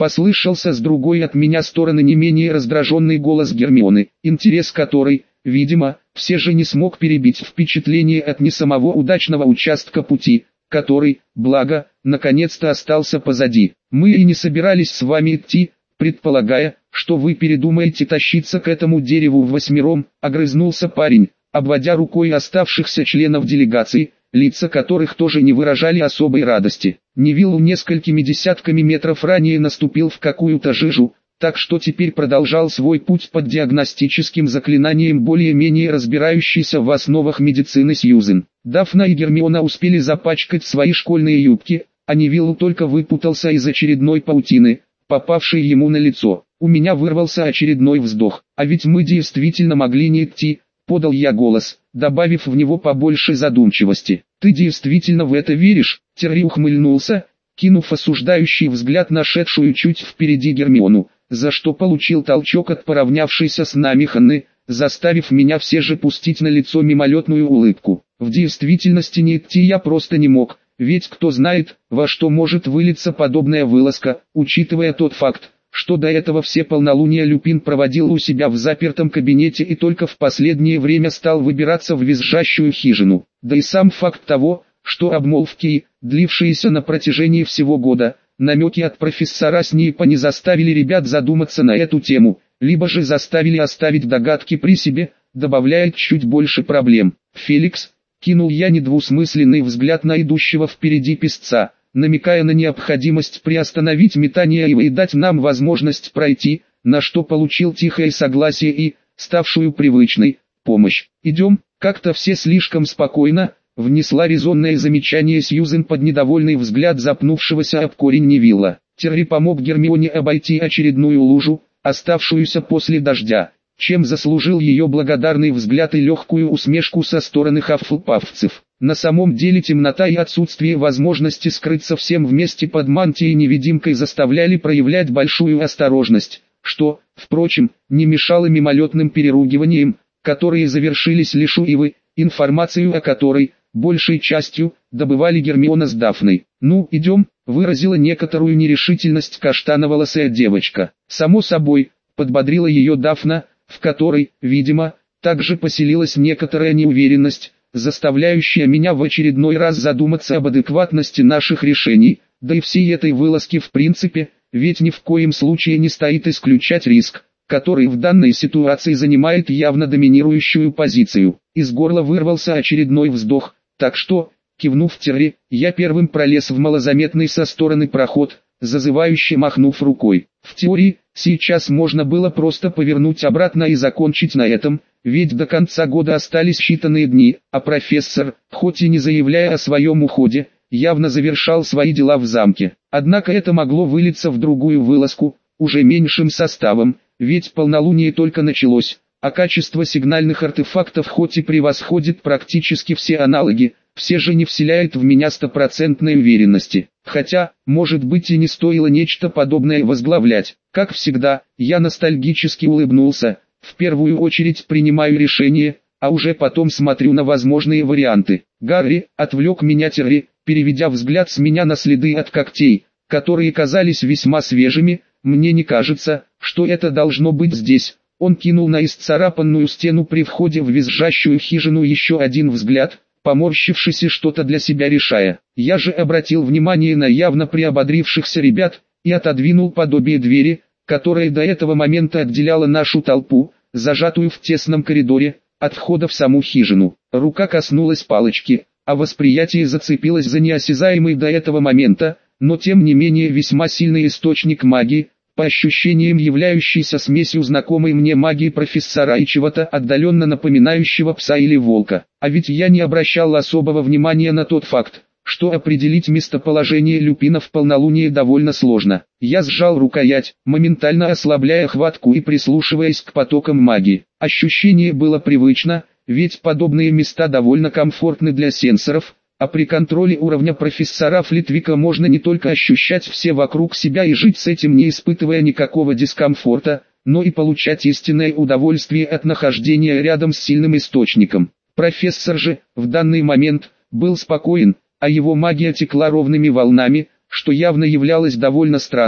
Послышался с другой от меня стороны не менее раздраженный голос Гермионы, интерес которой, видимо, все же не смог перебить впечатление от не самого удачного участка пути, который, благо, наконец-то остался позади. Мы и не собирались с вами идти, предполагая, что вы передумаете тащиться к этому дереву ввосьмером, огрызнулся парень, обводя рукой оставшихся членов делегации, лица которых тоже не выражали особой радости. Невилл несколькими десятками метров ранее наступил в какую-то жижу, так что теперь продолжал свой путь под диагностическим заклинанием более-менее разбирающийся в основах медицины Сьюзен. Дафна и Гермиона успели запачкать свои школьные юбки, а Невилл только выпутался из очередной паутины, попавшей ему на лицо. У меня вырвался очередной вздох. А ведь мы действительно могли не идти, подал я голос, добавив в него побольше задумчивости. Ты действительно в это веришь? Терри ухмыльнулся, кинув осуждающий взгляд на шедшую чуть впереди Гермиону, за что получил толчок от поравнявшейся с нами Ханны, заставив меня все же пустить на лицо мимолетную улыбку. В действительности не идти я просто не мог, ведь кто знает, во что может вылиться подобная вылазка, учитывая тот факт, что до этого все полнолуния Люпин проводил у себя в запертом кабинете и только в последнее время стал выбираться в визжащую хижину. Да и сам факт того, что обмолвки, длившиеся на протяжении всего года, намеки от профессора Снейпа не заставили ребят задуматься на эту тему, либо же заставили оставить догадки при себе, добавляет чуть больше проблем. «Феликс», кинул я недвусмысленный взгляд на идущего впереди песца, намекая на необходимость приостановить метание и дать нам возможность пройти, на что получил тихое согласие и, ставшую привычной, помощь. «Идем, как-то все слишком спокойно», внесла резонное замечание Сьюзен под недовольный взгляд запнувшегося об корень Невилла. Терри помог Гермионе обойти очередную лужу, оставшуюся после дождя, чем заслужил ее благодарный взгляд и легкую усмешку со стороны хаффлпафцев. На самом деле темнота и отсутствие возможности скрыться всем вместе под мантией-невидимкой заставляли проявлять большую осторожность, что, впрочем, не мешало мимолетным переругиваниям, которые завершились лишь у Ивы, информацию о которой, большей частью, добывали Гермиона с Дафной. «Ну, идем», выразила некоторую нерешительность каштановолосая девочка. «Само собой», подбодрила ее Дафна, в которой, видимо, также поселилась некоторая неуверенность, заставляющая меня в очередной раз задуматься об адекватности наших решений, да и всей этой вылазки в принципе, ведь ни в коем случае не стоит исключать риск, который в данной ситуации занимает явно доминирующую позицию. Из горла вырвался очередной вздох, так что, кивнув Терри, я первым пролез в малозаметный со стороны проход, зазывающе махнув рукой. В теории, сейчас можно было просто повернуть обратно и закончить на этом, ведь до конца года остались считанные дни, а профессор, хоть и не заявляя о своем уходе, явно завершал свои дела в замке. Однако это могло вылиться в другую вылазку, уже меньшим составом, ведь полнолуние только началось, а качество сигнальных артефактов хоть и превосходит практически все аналоги, все же не вселяет в меня стопроцентной уверенности. Хотя, может быть и не стоило нечто подобное возглавлять. Как всегда, я ностальгически улыбнулся, в первую очередь принимаю решение, а уже потом смотрю на возможные варианты. «Гарри», отвлек меня Терри, переведя взгляд с меня на следы от когтей, которые казались весьма свежими, «мне не кажется, что это должно быть здесь». Он кинул на исцарапанную стену при входе в визжащую хижину еще один взгляд, поморщившись и что-то для себя решая. Я же обратил внимание на явно приободрившихся ребят, и отодвинул подобие двери, которая до этого момента отделяла нашу толпу, зажатую в тесном коридоре, от входа в саму хижину. Рука коснулась палочки, а восприятие зацепилось за неосязаемый до этого момента, но тем не менее весьма сильный источник магии, по ощущениям являющийся смесью знакомой мне магии профессора и чего-то отдаленно напоминающего пса или волка. А ведь я не обращал особого внимания на тот факт, что определить местоположение Люпина в полнолуние довольно сложно. Я сжал рукоять, моментально ослабляя хватку и прислушиваясь к потокам магии. Ощущение было привычно, ведь подобные места довольно комфортны для сенсоров, а при контроле уровня профессора Флитвика можно не только ощущать все вокруг себя и жить с этим не испытывая никакого дискомфорта, но и получать истинное удовольствие от нахождения рядом с сильным источником. Профессор же, в данный момент, был спокоен, а его магия текла ровными волнами, что явно являлось довольно странным.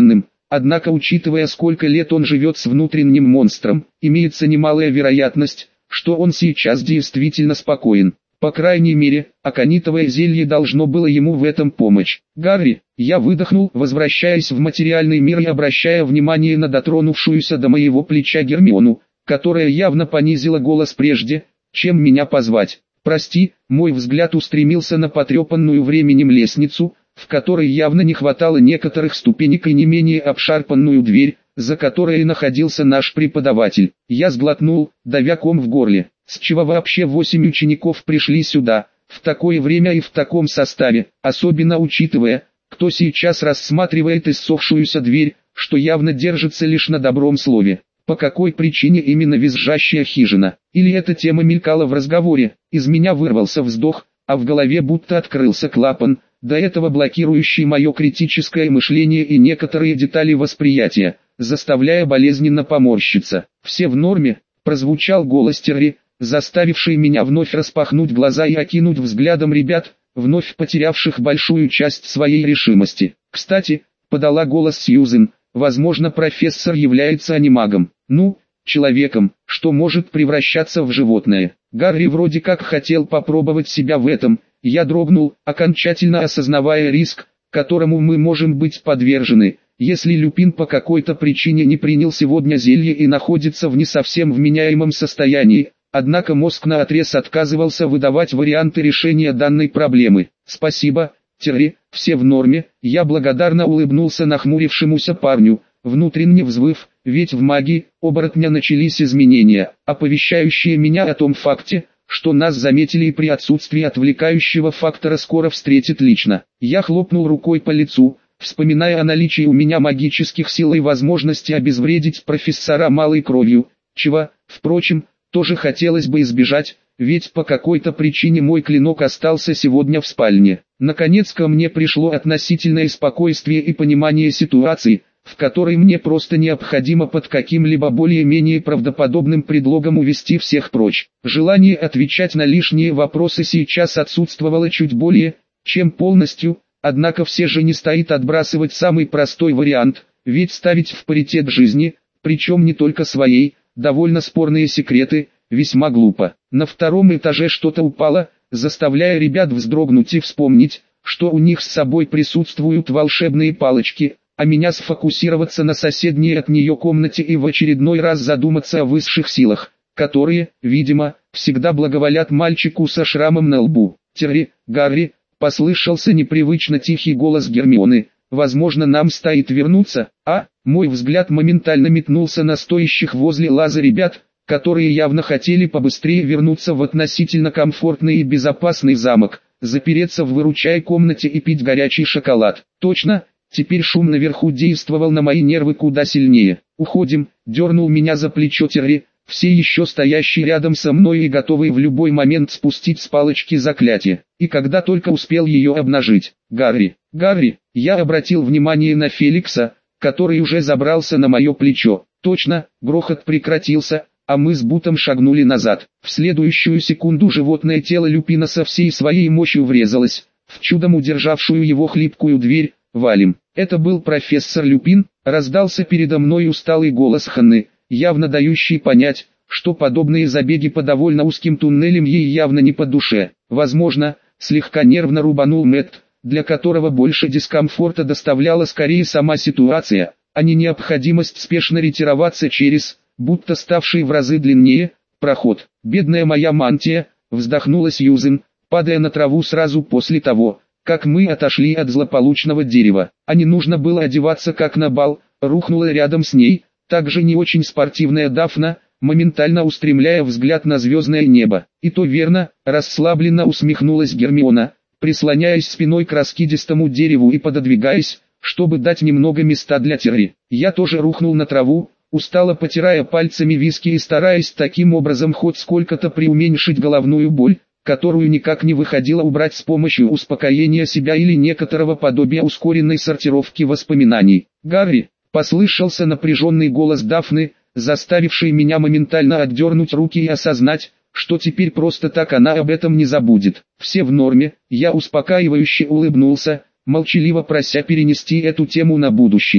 однако учитывая сколько лет он живет с внутренним монстром, имеется немалая вероятность, что он сейчас действительно спокоен. По крайней мере, аконитовое зелье должно было ему в этом помочь. «Гарри», я выдохнул, возвращаясь в материальный мир и обращая внимание на дотронувшуюся до моего плеча Гермиону, которая явно понизила голос прежде, чем меня позвать. «Прости», мой взгляд устремился на потрепанную временем лестницу, в которой явно не хватало некоторых ступенек и не менее обшарпанную дверь, за которой находился наш преподаватель. Я сглотнул, давя ком в горле. С чего вообще 8 учеников пришли сюда, в такое время и в таком составе, особенно учитывая, кто сейчас рассматривает иссохшуюся дверь, что явно держится лишь на добром слове. По какой причине именно визжащая хижина? Или эта тема мелькала в разговоре? Из меня вырвался вздох, а в голове будто открылся клапан, до этого блокирующий мое критическое мышление и некоторые детали восприятия, заставляя болезненно поморщиться. «Все в норме?» – прозвучал голос Терри, заставивший меня вновь распахнуть глаза и окинуть взглядом ребят, вновь потерявших большую часть своей решимости. «Кстати», – подала голос Сьюзен, – «возможно, профессор является анимагом, человеком, что может превращаться в животное». Гарри вроде как хотел попробовать себя в этом. Я дрогнул, окончательно осознавая риск, которому мы можем быть подвержены, если Люпин по какой-то причине не принял сегодня зелье и находится в не совсем вменяемом состоянии. Однако мозг наотрез отказывался выдавать варианты решения данной проблемы. «Спасибо, Терри, все в норме», я благодарно улыбнулся нахмурившемуся парню, внутренне взвыв, ведь в магии оборотня начались изменения, оповещающие меня о том факте, что нас заметили и при отсутствии отвлекающего фактора скоро встретит лично. Я хлопнул рукой по лицу, вспоминая о наличии у меня магических сил и возможности обезвредить профессора малой кровью, чего, впрочем, тоже хотелось бы избежать, ведь по какой-то причине мой клинок остался сегодня в спальне. Наконец ко мне пришло относительное спокойствие и понимание ситуации, в которой мне просто необходимо под каким-либо более-менее правдоподобным предлогом увести всех прочь. Желание отвечать на лишние вопросы сейчас отсутствовало чуть более, чем полностью, однако все же не стоит отбрасывать самый простой вариант, ведь ставить в паритет жизни, причем не только своей, довольно спорные секреты, весьма глупо. На втором этаже что-то упало, заставляя ребят вздрогнуть и вспомнить, что у них с собой присутствуют волшебные палочки, а меня сфокусироваться на соседней от нее комнате и в очередной раз задуматься о высших силах, которые, видимо, всегда благоволят мальчику со шрамом на лбу. «Терри, Гарри», послышался непривычно тихий голос Гермионы, «возможно, нам стоит вернуться, а?» Мой взгляд моментально метнулся на стоящих возле лаза ребят, которые явно хотели побыстрее вернуться в относительно комфортный и безопасный замок, запереться в выручай комнате и пить горячий шоколад. Точно. Теперь шум наверху действовал на мои нервы куда сильнее. «Уходим», — дернул меня за плечо Терри, все еще стоящие рядом со мной и готовые в любой момент спустить с палочки заклятие. И когда только успел ее обнажить. «Гарри, Гарри», я обратил внимание на Феликса, который уже забрался на мое плечо. Точно, грохот прекратился, а мы с Бутом шагнули назад. В следующую секунду животное тело Люпина со всей своей мощью врезалось в чудом удержавшую его хлипкую дверь. «Валим». Это был профессор Люпин, раздался передо мной усталый голос Ханны, явно дающий понять, что подобные забеги по довольно узким туннелям ей явно не по душе. Возможно, слегка нервно рубанул Мэтт, для которого больше дискомфорта доставляла скорее сама ситуация, а не необходимость спешно ретироваться через, будто ставший в разы длиннее, проход. «Бедная моя мантия», вздохнула Сьюзен, падая на траву сразу после того, как мы отошли от злополучного дерева. А не нужно было одеваться как на бал, рухнула рядом с ней, также не очень спортивная Дафна, моментально устремляя взгляд на звездное небо. «И то верно», расслабленно усмехнулась Гермиона, прислоняясь спиной к раскидистому дереву и пододвигаясь, чтобы дать немного места для Терри. Я тоже рухнул на траву, устало потирая пальцами виски и стараясь таким образом хоть сколько-то преуменьшить головную боль, которую никак не выходило убрать с помощью успокоения себя или некоторого подобия ускоренной сортировки воспоминаний. «Гарри», послышался напряженный голос Дафны, заставивший меня моментально отдернуть руки и осознать, что теперь просто так она об этом не забудет. «Все в норме», я успокаивающе улыбнулся, молчаливо прося перенести эту тему на будущее.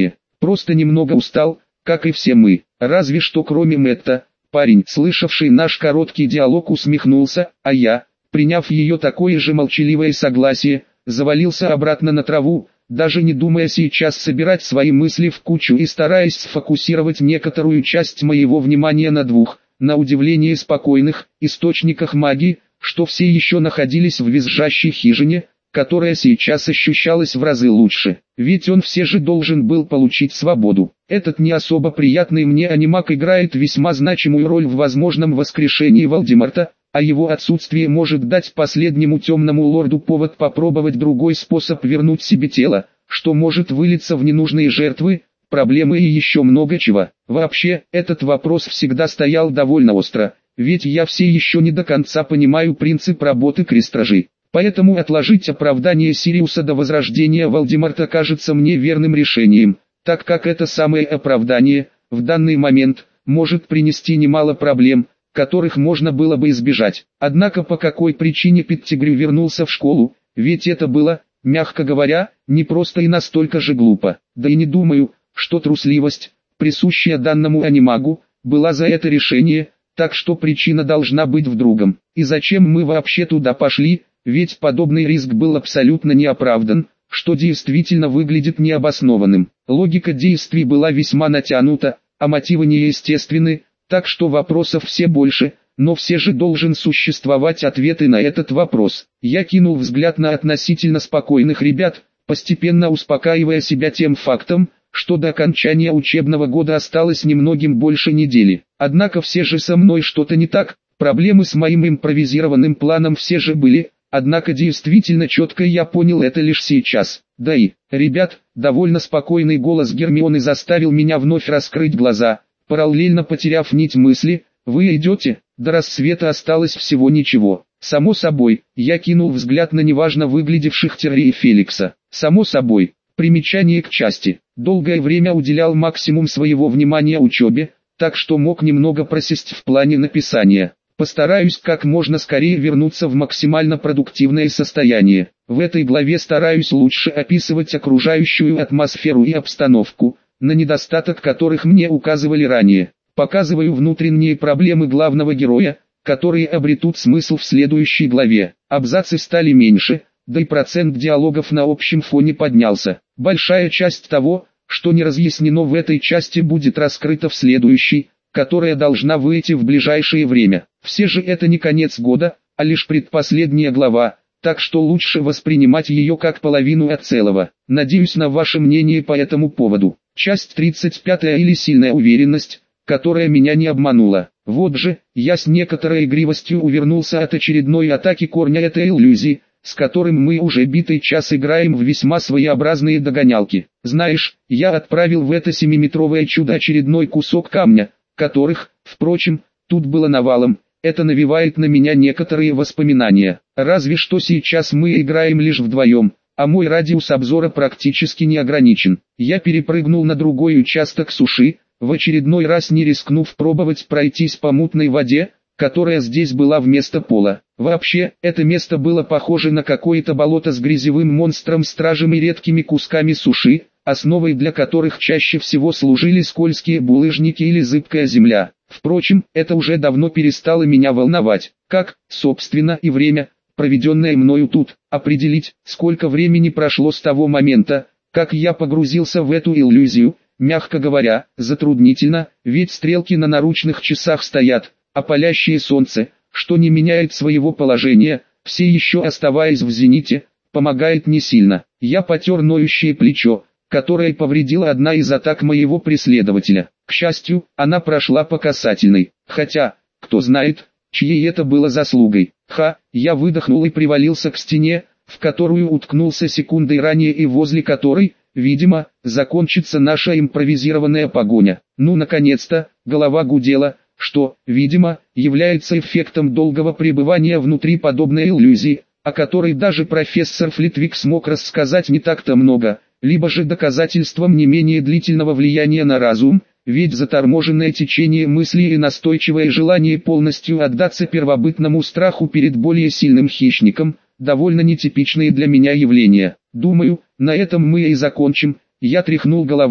просто немного устал, как и все мы. Разве что кроме Мэтта. Парень, слышавший наш короткий диалог, усмехнулся, а я, приняв ее такое же молчаливое согласие, завалился обратно на траву, даже не думая сейчас собирать свои мысли в кучу и стараясь сфокусировать некоторую часть моего внимания на двух, на удивление спокойных, источниках магии, что все еще находились в визжащей хижине, которая сейчас ощущалась в разы лучше, ведь он все же должен был получить свободу. Этот не особо приятный мне анимак играет весьма значимую роль в возможном воскрешении Волдеморта, а его отсутствие может дать последнему темному лорду повод попробовать другой способ вернуть себе тело, что может вылиться в ненужные жертвы, проблемы и еще много чего. Вообще, этот вопрос всегда стоял довольно остро, ведь я все еще не до конца понимаю принцип работы крестражей. Поэтому отложить оправдание Сириуса до возрождения Волдеморта кажется мне верным решением, так как это самое оправдание, в данный момент, может принести немало проблем, которых можно было бы избежать. Однако по какой причине Петтигрю вернулся в школу, ведь это было, мягко говоря, не просто и настолько же глупо. Да и не думаю, что трусливость, присущая данному анимагу, была за это решение, так что причина должна быть в другом. И зачем мы вообще туда пошли, ведь подобный риск был абсолютно неоправдан, что действительно выглядит необоснованным. Логика действий была весьма натянута, а мотивы неестественны, так что вопросов все больше, но все же должен существовать ответ и на этот вопрос. Я кинул взгляд на относительно спокойных ребят, постепенно успокаивая себя тем фактом, что до окончания учебного года осталось немногим больше недели. Однако все же со мной что-то не так, проблемы с моим импровизированным планом все же были, однако действительно четко я понял это лишь сейчас. Да и, ребят, довольно спокойный голос Гермионы заставил меня вновь раскрыть глаза. Параллельно потеряв нить мысли, вы идете, до рассвета осталось всего ничего. Само собой, я кинул взгляд на неважно выглядевших Терри и Феликса. Само собой, примечание к части. Долгое время уделял максимум своего внимания учебе, так что мог немного просесть в плане написания. Постараюсь как можно скорее вернуться в максимально продуктивное состояние. В этой главе стараюсь лучше описывать окружающую атмосферу и обстановку, на недостаток которых мне указывали ранее. Показываю внутренние проблемы главного героя, которые обретут смысл в следующей главе. Абзацы стали меньше, да и процент диалогов на общем фоне поднялся. Большая часть того, что не разъяснено в этой части, будет раскрыто в следующей, которая должна выйти в ближайшее время. Все же это не конец года, а лишь предпоследняя глава, так что лучше воспринимать ее как половину от целого. Надеюсь на ваше мнение по этому поводу. Часть 35 или сильная уверенность, которая меня не обманула. Вот же, я с некоторой игривостью увернулся от очередной атаки корня этой иллюзии, с которым мы уже битый час играем в весьма своеобразные догонялки. Знаешь, я отправил в это 7-метровое чудо очередной кусок камня, которых, впрочем, тут было навалом. Это навевает на меня некоторые воспоминания. Разве что сейчас мы играем лишь вдвоем, а мой радиус обзора практически не ограничен. Я перепрыгнул на другой участок суши, в очередной раз не рискнув пробовать пройтись по мутной воде, которая здесь была вместо пола. Вообще, это место было похоже на какое-то болото с грязевым монстром-стражем и редкими кусками суши, основой для которых чаще всего служили скользкие булыжники или зыбкая земля. Впрочем, это уже давно перестало меня волновать. Как, собственно, и время, проведенное мною тут. Определить, сколько времени прошло с того момента, как я погрузился в эту иллюзию, мягко говоря, затруднительно, ведь стрелки на наручных часах стоят, а палящее солнце, что не меняет своего положения, все еще оставаясь в зените, помогает не сильно. Я потер ноющее плечо, которое повредила одна из атак моего преследователя. К счастью, она прошла по касательной, хотя, кто знает, чьей это было заслугой. Я выдохнул и привалился к стене, в которую уткнулся секундой ранее и возле которой, видимо, закончится наша импровизированная погоня. Ну, наконец-то, голова гудела, что, видимо, является эффектом долгого пребывания внутри подобной иллюзии, о которой даже профессор Флитвик смог рассказать не так-то много, либо же доказательством не менее длительного влияния на разум, ведь заторможенное течение мысли и настойчивое желание полностью отдаться первобытному страху перед более сильным хищником, довольно нетипичные для меня явления. Думаю, на этом мы и закончим. Я тряхнул головой,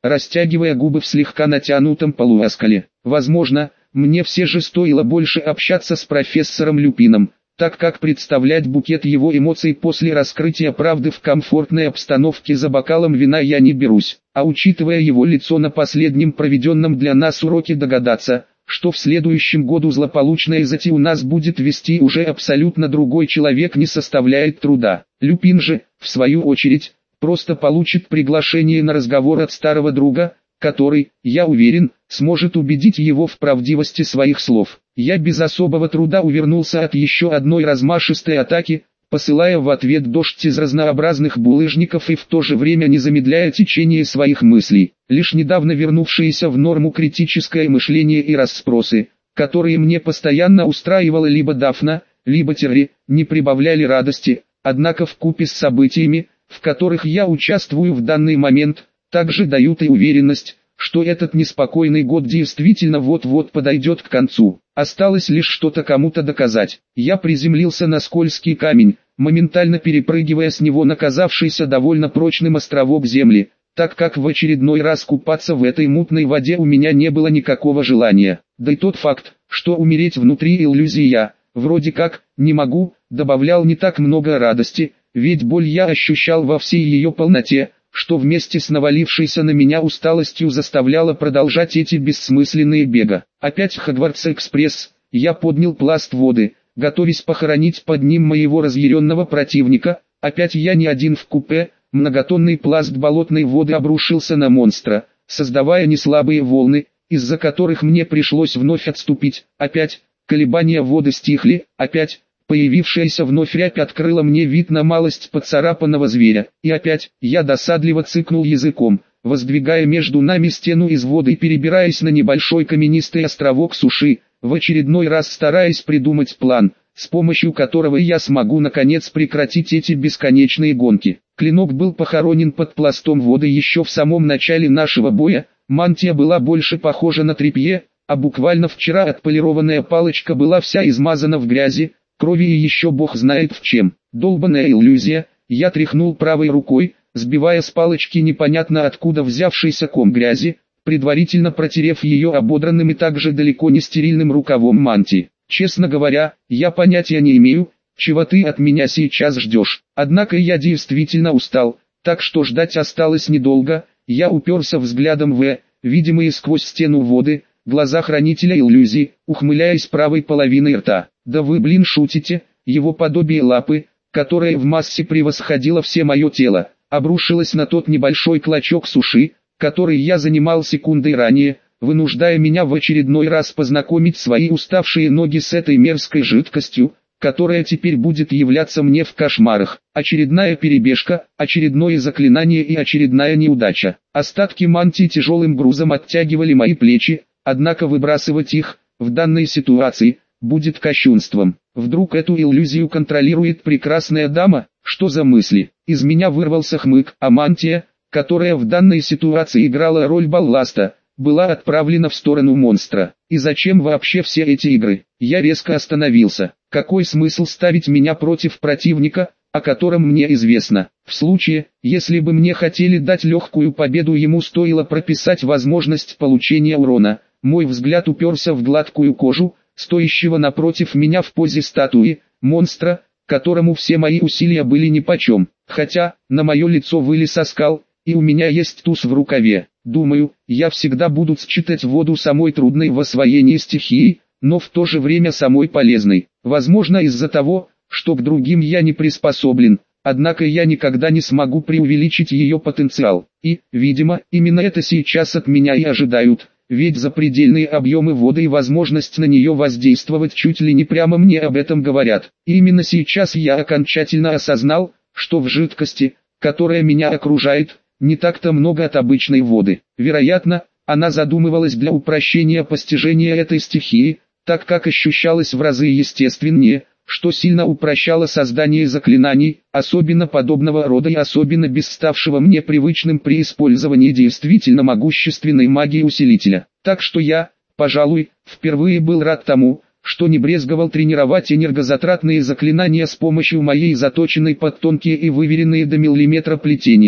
растягивая губы в слегка натянутом полуоскале. Возможно, мне все же стоило больше общаться с профессором Люпином, так как представлять букет его эмоций после раскрытия правды в комфортной обстановке за бокалом вина я не берусь. А учитывая его лицо на последнем проведенном для нас уроке, догадаться, что в следующем году злополучное затея у нас будет вести уже абсолютно другой человек, не составляет труда. Люпин же, в свою очередь, просто получит приглашение на разговор от старого друга, который, я уверен, сможет убедить его в правдивости своих слов. Я без особого труда увернулся от еще одной размашистой атаки, посылая в ответ дождь из разнообразных булыжников и в то же время не замедляя течение своих мыслей. Лишь недавно вернувшееся в норму критическое мышление и расспросы, которые мне постоянно устраивала либо Дафна, либо Терри, не прибавляли радости, однако вкупе с событиями, в которых я участвую в данный момент, также дают и уверенность, что этот неспокойный год действительно вот-вот подойдет к концу. Осталось лишь что-то кому-то доказать. Я приземлился на скользкий камень, моментально перепрыгивая с него на казавшийся довольно прочным островок земли, так как в очередной раз купаться в этой мутной воде у меня не было никакого желания. Да и тот факт, что умереть внутри иллюзии я, вроде как, не могу, добавлял не так много радости, ведь боль я ощущал во всей ее полноте, что вместе с навалившейся на меня усталостью заставляло продолжать эти бессмысленные бега. Опять Хогвартс-экспресс, я поднял пласт воды, готовясь похоронить под ним моего разъяренного противника, опять я не один в купе, многотонный пласт болотной воды обрушился на монстра, создавая неслабые волны, из-за которых мне пришлось вновь отступить, опять, колебания воды стихли, опять, появившаяся вновь рябь открыла мне вид на малость поцарапанного зверя, и опять, я досадливо цыкнул языком, воздвигая между нами стену из воды и перебираясь на небольшой каменистый островок суши, в очередной раз стараясь придумать план, с помощью которого я смогу наконец прекратить эти бесконечные гонки. Клинок был похоронен под пластом воды еще в самом начале нашего боя, мантия была больше похожа на тряпье, а буквально вчера отполированная палочка была вся измазана в грязи, крови и еще бог знает в чем. Долбаная иллюзия, я тряхнул правой рукой, сбивая с палочки непонятно откуда взявшийся ком грязи, предварительно протерев ее ободранным и также далеко не стерильным рукавом мантии. Честно говоря, я понятия не имею, чего ты от меня сейчас ждешь. Однако я действительно устал, так что ждать осталось недолго. Я уперся взглядом в, видимые сквозь стену воды, глаза хранителя иллюзий, ухмыляясь правой половиной рта. Да вы, блин, шутите? Его подобие лапы, которое в массе превосходило все мое тело, обрушилось на тот небольшой клочок суши, который я занимал секундой ранее, вынуждая меня в очередной раз познакомить свои уставшие ноги с этой мерзкой жидкостью, которая теперь будет являться мне в кошмарах. Очередная перебежка, очередное заклинание и очередная неудача. Остатки мантии тяжелым грузом оттягивали мои плечи, однако выбрасывать их, в данной ситуации, будет кощунством. Вдруг эту иллюзию контролирует прекрасная дама? Что за мысли? Из меня вырвался хмык, а мантия, которая в данной ситуации играла роль балласта, была отправлена в сторону монстра. И зачем вообще все эти игры? Я резко остановился. Какой смысл ставить меня против противника, о котором мне известно? В случае, если бы мне хотели дать легкую победу, ему стоило прописать возможность получения урона. Мой взгляд уперся в гладкую кожу, стоящего напротив меня в позе статуи, монстра, которому все мои усилия были нипочем. Хотя, на мое лицо вылез оскал, и у меня есть туз в рукаве. Думаю, я всегда буду считать воду самой трудной в освоении стихии, но в то же время самой полезной. Возможно, из-за того, что к другим я не приспособлен, однако я никогда не смогу преувеличить ее потенциал. И, видимо, именно это сейчас от меня и ожидают. Ведь запредельные объемы воды и возможность на нее воздействовать чуть ли не прямо мне об этом говорят. И именно сейчас я окончательно осознал, что в жидкости, которая меня окружает, не так-то много от обычной воды. Вероятно, она задумывалась для упрощения постижения этой стихии, так как ощущалась в разы естественнее, что сильно упрощало создание заклинаний, особенно подобного рода и особенно без ставшего мне привычным при использовании действительно могущественной магии усилителя. Так что я, пожалуй, впервые был рад тому, что не брезговал тренировать энергозатратные заклинания с помощью моей заточенной под тонкие и выверенные до миллиметра плетения,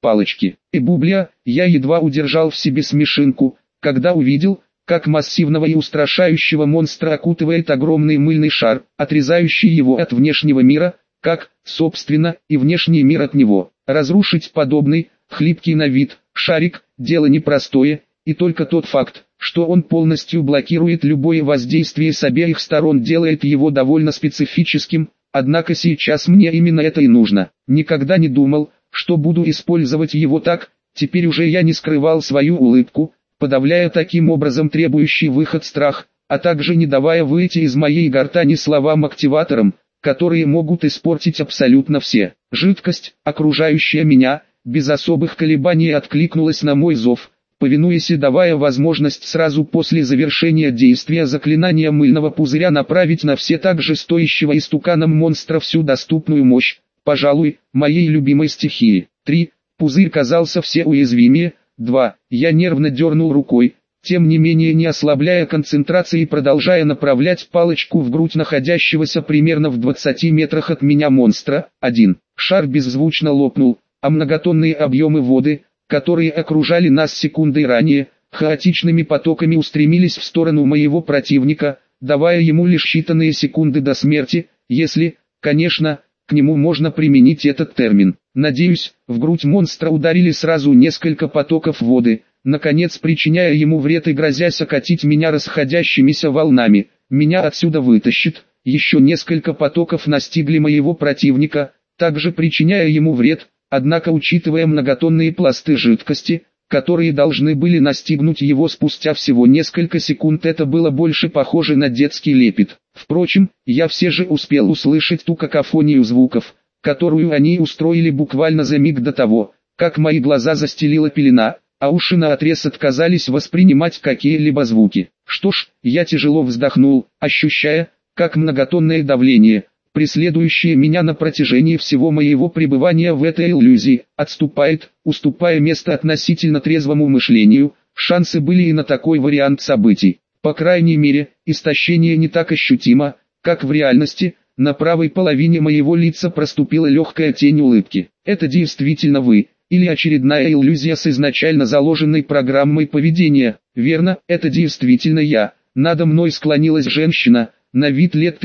палочки. И бубля, я едва удержал в себе смешинку, когда увидел, как массивного и устрашающего монстра окутывает огромный мыльный шар, отрезающий его от внешнего мира, как, собственно, и внешний мир от него. Разрушить подобный, хлипкий на вид, шарик – дело непростое, и только тот факт, что он полностью блокирует любое воздействие с обеих сторон, делает его довольно специфическим, однако сейчас мне именно это и нужно. Никогда не думал, что буду использовать его так, теперь уже я не скрывал свою улыбку, подавляя таким образом требующий выход страх, а также не давая выйти из моей гортани словам-активаторам, которые могут испортить абсолютно все. Жидкость, окружающая меня, без особых колебаний откликнулась на мой зов, повинуясь и давая возможность сразу после завершения действия заклинания мыльного пузыря направить на все также стоящего истуканом монстра всю доступную мощь, пожалуй, моей любимой стихии. 3. Пузырь казался все уязвимее. 2. Я нервно дернул рукой, тем не менее не ослабляя концентрации и продолжая направлять палочку в грудь находящегося примерно в 20 метрах от меня монстра. 1. Шар беззвучно лопнул, а многотонные объемы воды, которые окружали нас секундой ранее, хаотичными потоками устремились в сторону моего противника, давая ему лишь считанные секунды до смерти, если, конечно, к нему можно применить этот термин. Надеюсь, в грудь монстра ударили сразу несколько потоков воды, наконец причиняя ему вред и грозясь окатить меня расходящимися волнами. Меня отсюда вытащит. Еще несколько потоков настигли моего противника, также причиняя ему вред, однако учитывая многотонные пласты жидкости, которые должны были настигнуть его спустя всего несколько секунд, это было больше похоже на детский лепет. Впрочем, я все же успел услышать ту какофонию звуков, которую они устроили буквально за миг до того, как мои глаза застелила пелена, а уши наотрез отказались воспринимать какие-либо звуки. Что ж, я тяжело вздохнул, ощущая, как многотонное давление, преследующее меня на протяжении всего моего пребывания в этой иллюзии, отступает, уступая место относительно трезвому мышлению. Шансы были и на такой вариант событий. По крайней мере, истощение не так ощутимо, как в реальности. На правой половине моего лица проступила легкая тень улыбки. Это действительно вы, или очередная иллюзия с изначально заложенной программой поведения? Верно, это действительно я. Надо мной склонилась женщина, на вид лет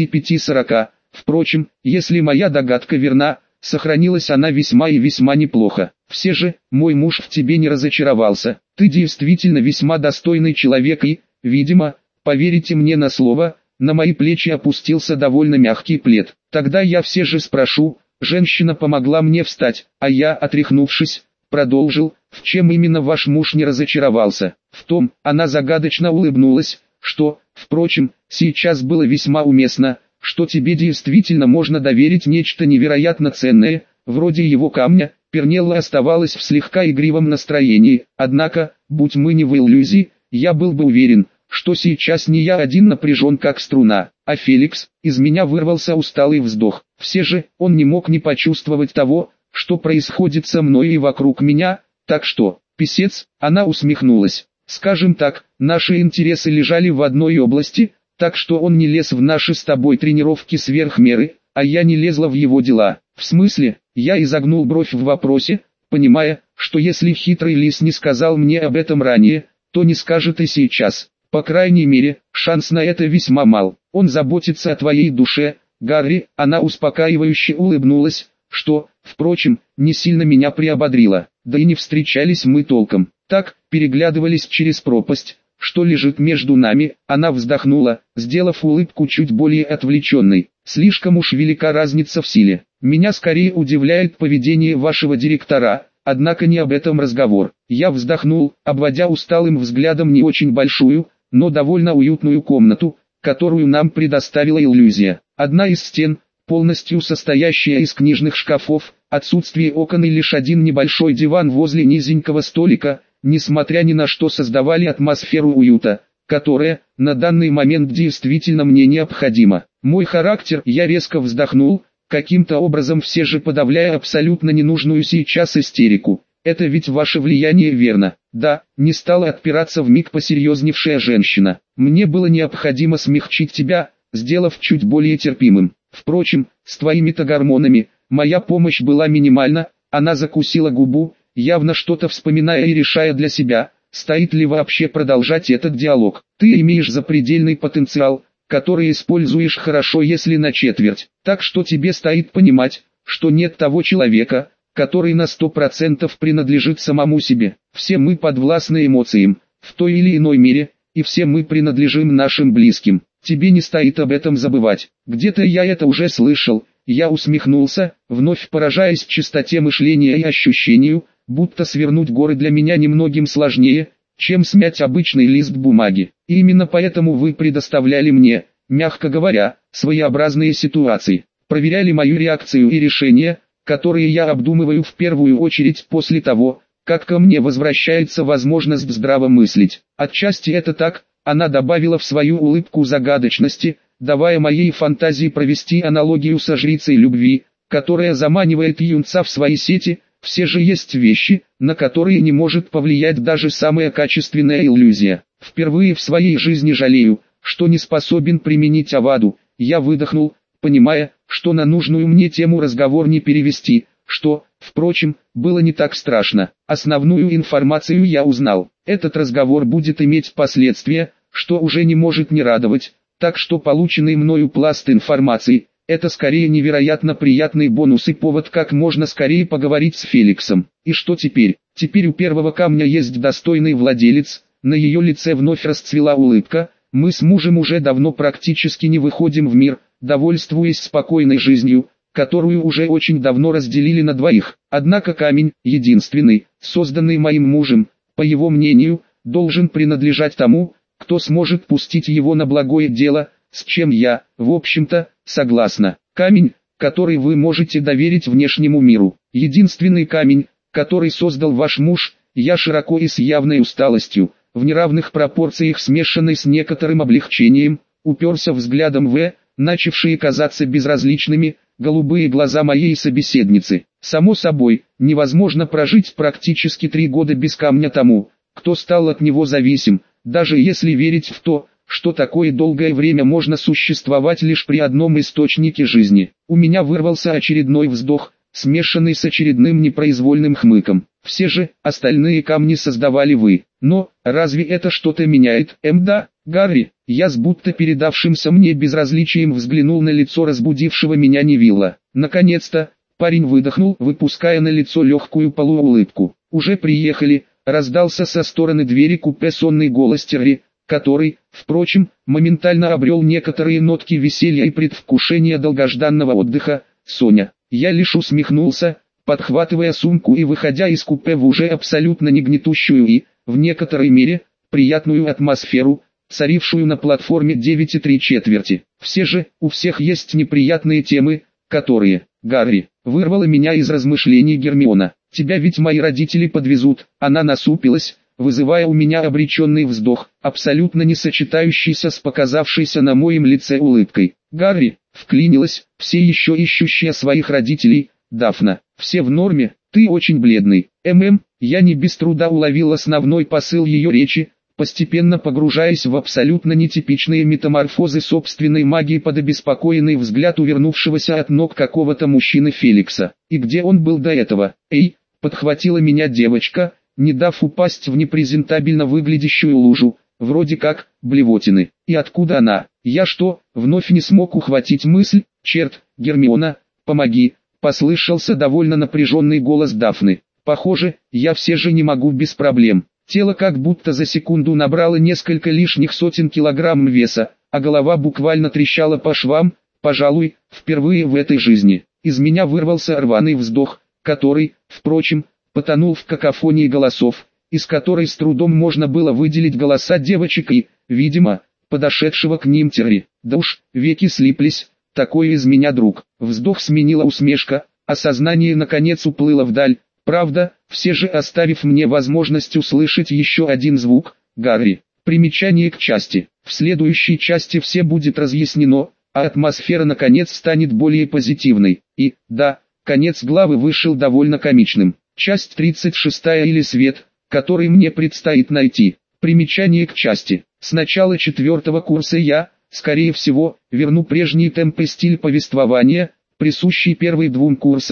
35-40. Впрочем, если моя догадка верна, сохранилась она весьма и весьма неплохо. Все же, мой муж в тебе не разочаровался. Ты действительно весьма достойный человек и, видимо, поверите мне на слово, на мои плечи опустился довольно мягкий плед. Тогда я все же спрошу. Женщина помогла мне встать, а я, отряхнувшись, продолжил: в чем именно ваш муж не разочаровался? В том, она загадочно улыбнулась, что, впрочем, сейчас было весьма уместно, что тебе действительно можно доверить нечто невероятно ценное, вроде его камня. Пернелла оставалась в слегка игривом настроении, однако, будь мы не в иллюзии, я был бы уверен, что сейчас не я один напряжен как струна, а Феликс. Из меня вырвался усталый вздох. Все же, он не мог не почувствовать того, что происходит со мной и вокруг меня, так что, писец, она усмехнулась. Скажем так, наши интересы лежали в одной области, так что он не лез в наши с тобой тренировки сверх меры, а я не лезла в его дела. В смысле? Я изогнул бровь в вопросе, понимая, что если хитрый лис не сказал мне об этом ранее, то не скажет и сейчас. По крайней мере, шанс на это весьма мал. Он заботится о твоей душе, Гарри. Она успокаивающе улыбнулась, что, впрочем, не сильно меня приободрило. Да и не встречались мы толком. Так, переглядывались через пропасть, что лежит между нами. Она вздохнула, сделав улыбку чуть более отвлеченной. Слишком уж велика разница в силе. Меня скорее удивляет поведение вашего директора, однако не об этом разговор. Я вздохнул, обводя усталым взглядом не очень большую, но довольно уютную комнату, которую нам предоставила иллюзия. Одна из стен, полностью состоящая из книжных шкафов, отсутствие окон и лишь один небольшой диван возле низенького столика, несмотря ни на что создавали атмосферу уюта, которая, на данный момент действительно мне необходима. Мой характер, я резко вздохнул, каким-то образом все же подавляя абсолютно ненужную сейчас истерику. Это ведь ваше влияние, верно? Да, не стала отпираться вмиг посерьезневшая женщина. Мне было необходимо смягчить тебя, сделав чуть более терпимым. Впрочем, с твоими-то гормонами, моя помощь была минимальна, Она закусила губу, явно что-то вспоминая и решая для себя, стоит ли вообще продолжать этот диалог. Ты имеешь запредельный потенциал, который используешь хорошо, если на четверть. Так что тебе стоит понимать, что нет того человека, который на 100% принадлежит самому себе. Все мы подвластны эмоциям, в той или иной мере, и все мы принадлежим нашим близким. Тебе не стоит об этом забывать. Где-то я это уже слышал. Я усмехнулся, вновь поражаясь чистоте мышления и ощущению, будто свернуть горы для меня немногим сложнее, чем смять обычный лист бумаги. И именно поэтому вы предоставляли мне, мягко говоря, своеобразные ситуации. Проверяли мою реакцию и решения, которые я обдумываю в первую очередь после того, как ко мне возвращается возможность здраво мыслить. Отчасти это так, она добавила в свою улыбку загадочности, давая моей фантазии провести аналогию со жрицей любви, которая заманивает юнца в свои сети. Все же есть вещи, на которые не может повлиять даже самая качественная иллюзия. Впервые в своей жизни жалею, что не способен применить Аваду. Я выдохнул, понимая, что на нужную мне тему разговор не перевести, что, впрочем, было не так страшно. Основную информацию я узнал. Этот разговор будет иметь последствия, что уже не может не радовать, так что полученный мною пласт информации – это скорее невероятно приятный бонус и повод как можно скорее поговорить с Феликсом. И что теперь? Теперь у первого камня есть достойный владелец, на ее лице вновь расцвела улыбка. Мы с мужем уже давно практически не выходим в мир, довольствуясь спокойной жизнью, которую уже очень давно разделили на двоих. Однако камень, единственный, созданный моим мужем, по его мнению, должен принадлежать тому, кто сможет пустить его на благое дело, с чем я, в общем-то, согласна. Камень, который вы можете доверить внешнему миру. Единственный камень, который создал ваш муж. Я широко и с явной усталостью, в неравных пропорциях смешанной с некоторым облегчением, уперся взглядом в, начавшие казаться безразличными, голубые глаза моей собеседницы. Само собой, невозможно прожить практически 3 года без камня тому, кто стал от него зависим, даже если верить в то, что такое долгое время можно существовать лишь при одном источнике жизни. У меня вырвался очередной вздох, смешанный с очередным непроизвольным хмыком. Все же, остальные камни создавали вы. Но, разве это что-то меняет? Да, Гарри. Я с будто передавшимся мне безразличием взглянул на лицо разбудившего меня Невилла. Наконец-то, парень выдохнул, выпуская на лицо легкую полуулыбку. Уже приехали, раздался со стороны двери купе сонный голос Терри, который, впрочем, моментально обрел некоторые нотки веселья и предвкушения долгожданного отдыха. Соня. Я лишь усмехнулся, подхватывая сумку и выходя из купе в уже абсолютно негнетущую и, в некоторой мере, приятную атмосферу, царившую на платформе 9 3/4. Все же, у всех есть неприятные темы, которые, Гарри, вырвала меня из размышлений Гермиона. Тебя ведь мои родители подвезут. Она насупилась, вызывая у меня обреченный вздох, абсолютно не сочетающийся с показавшейся на моем лице улыбкой. Гарри, вклинилась, все еще ищущая своих родителей, Дафна. Все в норме, ты очень бледный. Я не без труда уловил основной посыл ее речи, постепенно погружаясь в абсолютно нетипичные метаморфозы собственной магии под обеспокоенный взгляд увернувшегося от ног какого-то мужчины Феликса. И где он был до этого? Эй, подхватила меня девочка, не дав упасть в непрезентабельно выглядящую лужу, вроде как, блевотины. И откуда она? Я что, вновь не смог ухватить мысль? Черт, Гермиона, помоги, послышался довольно напряженный голос Дафны. Похоже, я все же не могу без проблем. Тело как будто за секунду набрало несколько лишних сотен килограмм веса, а голова буквально трещала по швам, пожалуй, впервые в этой жизни. Из меня вырвался рваный вздох, который, впрочем, потонул в какофонии голосов, из которой с трудом можно было выделить голоса девочек и, видимо, подошедшего к ним Терри. Да уж, веки слиплись, такой из меня друг. Вздох сменила усмешка, а сознание наконец уплыло вдаль. Правда, все же оставив мне возможность услышать еще один звук, Гарри. Примечание к части. В следующей части все будет разъяснено, а атмосфера наконец станет более позитивной. И, да, конец главы вышел довольно комичным. Часть 36 или свет, который мне предстоит найти. Примечание к части. С начала 4 курса я, скорее всего, верну прежний темп и стиль повествования, присущий первым 2 курсам,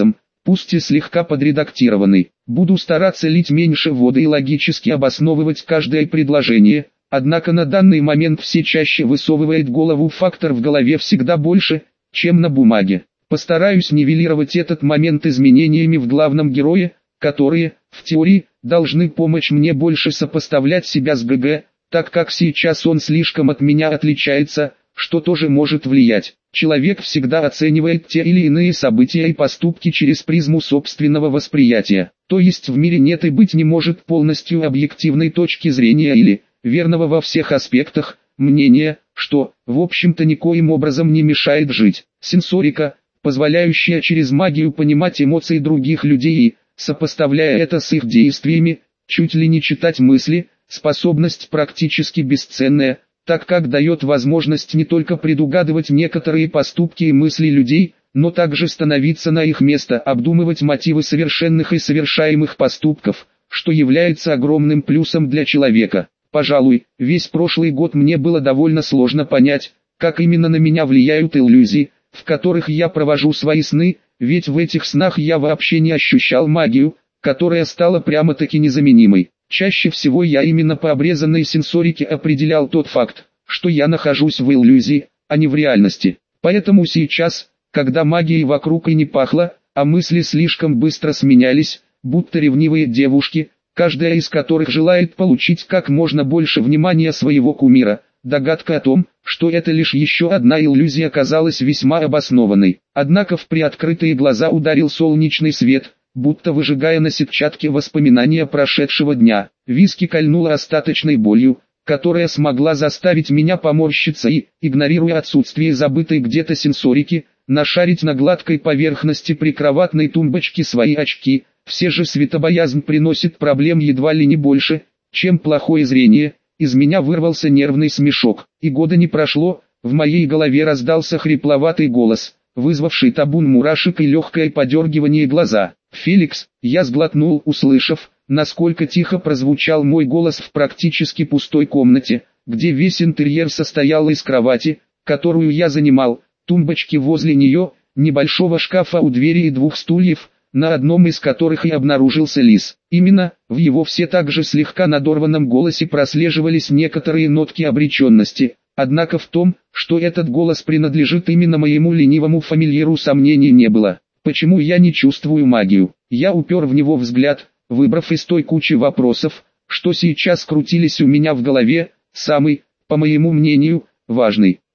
пусть и слегка подредактированный. Буду стараться лить меньше воды и логически обосновывать каждое предложение, однако на данный момент все чаще высовывает голову фактор в голове всегда больше, чем на бумаге. Постараюсь нивелировать этот момент изменениями в главном герое, которые, в теории, должны помочь мне больше сопоставлять себя с ГГ, так как сейчас он слишком от меня отличается, что тоже может влиять. Человек всегда оценивает те или иные события и поступки через призму собственного восприятия. То есть в мире нет и быть не может полностью объективной точки зрения или, верного во всех аспектах, мнения, что, в общем-то никоим образом не мешает жить. Сенсорика, позволяющая через магию понимать эмоции других людей и, сопоставляя это с их действиями, чуть ли не читать мысли, способность практически бесценная, так как дает возможность не только предугадывать некоторые поступки и мысли людей, но также становиться на их место, обдумывать мотивы совершенных и совершаемых поступков, что является огромным плюсом для человека. Пожалуй, весь прошлый год мне было довольно сложно понять, как именно на меня влияют иллюзии, в которых я провожу свои сны, ведь в этих снах я вообще не ощущал магию, которая стала прямо-таки незаменимой. Чаще всего я именно по обрезанной сенсорике определял тот факт, что я нахожусь в иллюзии, а не в реальности. Поэтому сейчас, когда магией вокруг и не пахло, а мысли слишком быстро сменялись, будто ревнивые девушки, каждая из которых желает получить как можно больше внимания своего кумира, догадка о том, что это лишь еще одна иллюзия, казалась весьма обоснованной. Однако в приоткрытые глаза ударил солнечный свет, будто выжигая на сетчатке воспоминания прошедшего дня. Виски кольнуло остаточной болью, которая смогла заставить меня поморщиться и, игнорируя отсутствие забытой где-то сенсорики, нашарить на гладкой поверхности прикроватной тумбочки свои очки. Все же светобоязнь приносит проблем едва ли не больше, чем плохое зрение. Из меня вырвался нервный смешок, и года не прошло, в моей голове раздался хрипловатый голос, вызвавший табун мурашек и легкое подергивание глаза. «Феликс», я сглотнул, услышав, насколько тихо прозвучал мой голос в практически пустой комнате, где весь интерьер состоял из кровати, которую я занимал, тумбочки возле нее, небольшого шкафа у двери и двух стульев, на одном из которых и обнаружился лис. Именно, в его все так же слегка надорванном голосе прослеживались некоторые нотки обреченности, однако в том, что этот голос принадлежит именно моему ленивому фамильяру, сомнений не было. Почему я не чувствую магию? Я упер в него взгляд, выбрав из той кучи вопросов, что сейчас крутились у меня в голове, самый, по моему мнению, важный.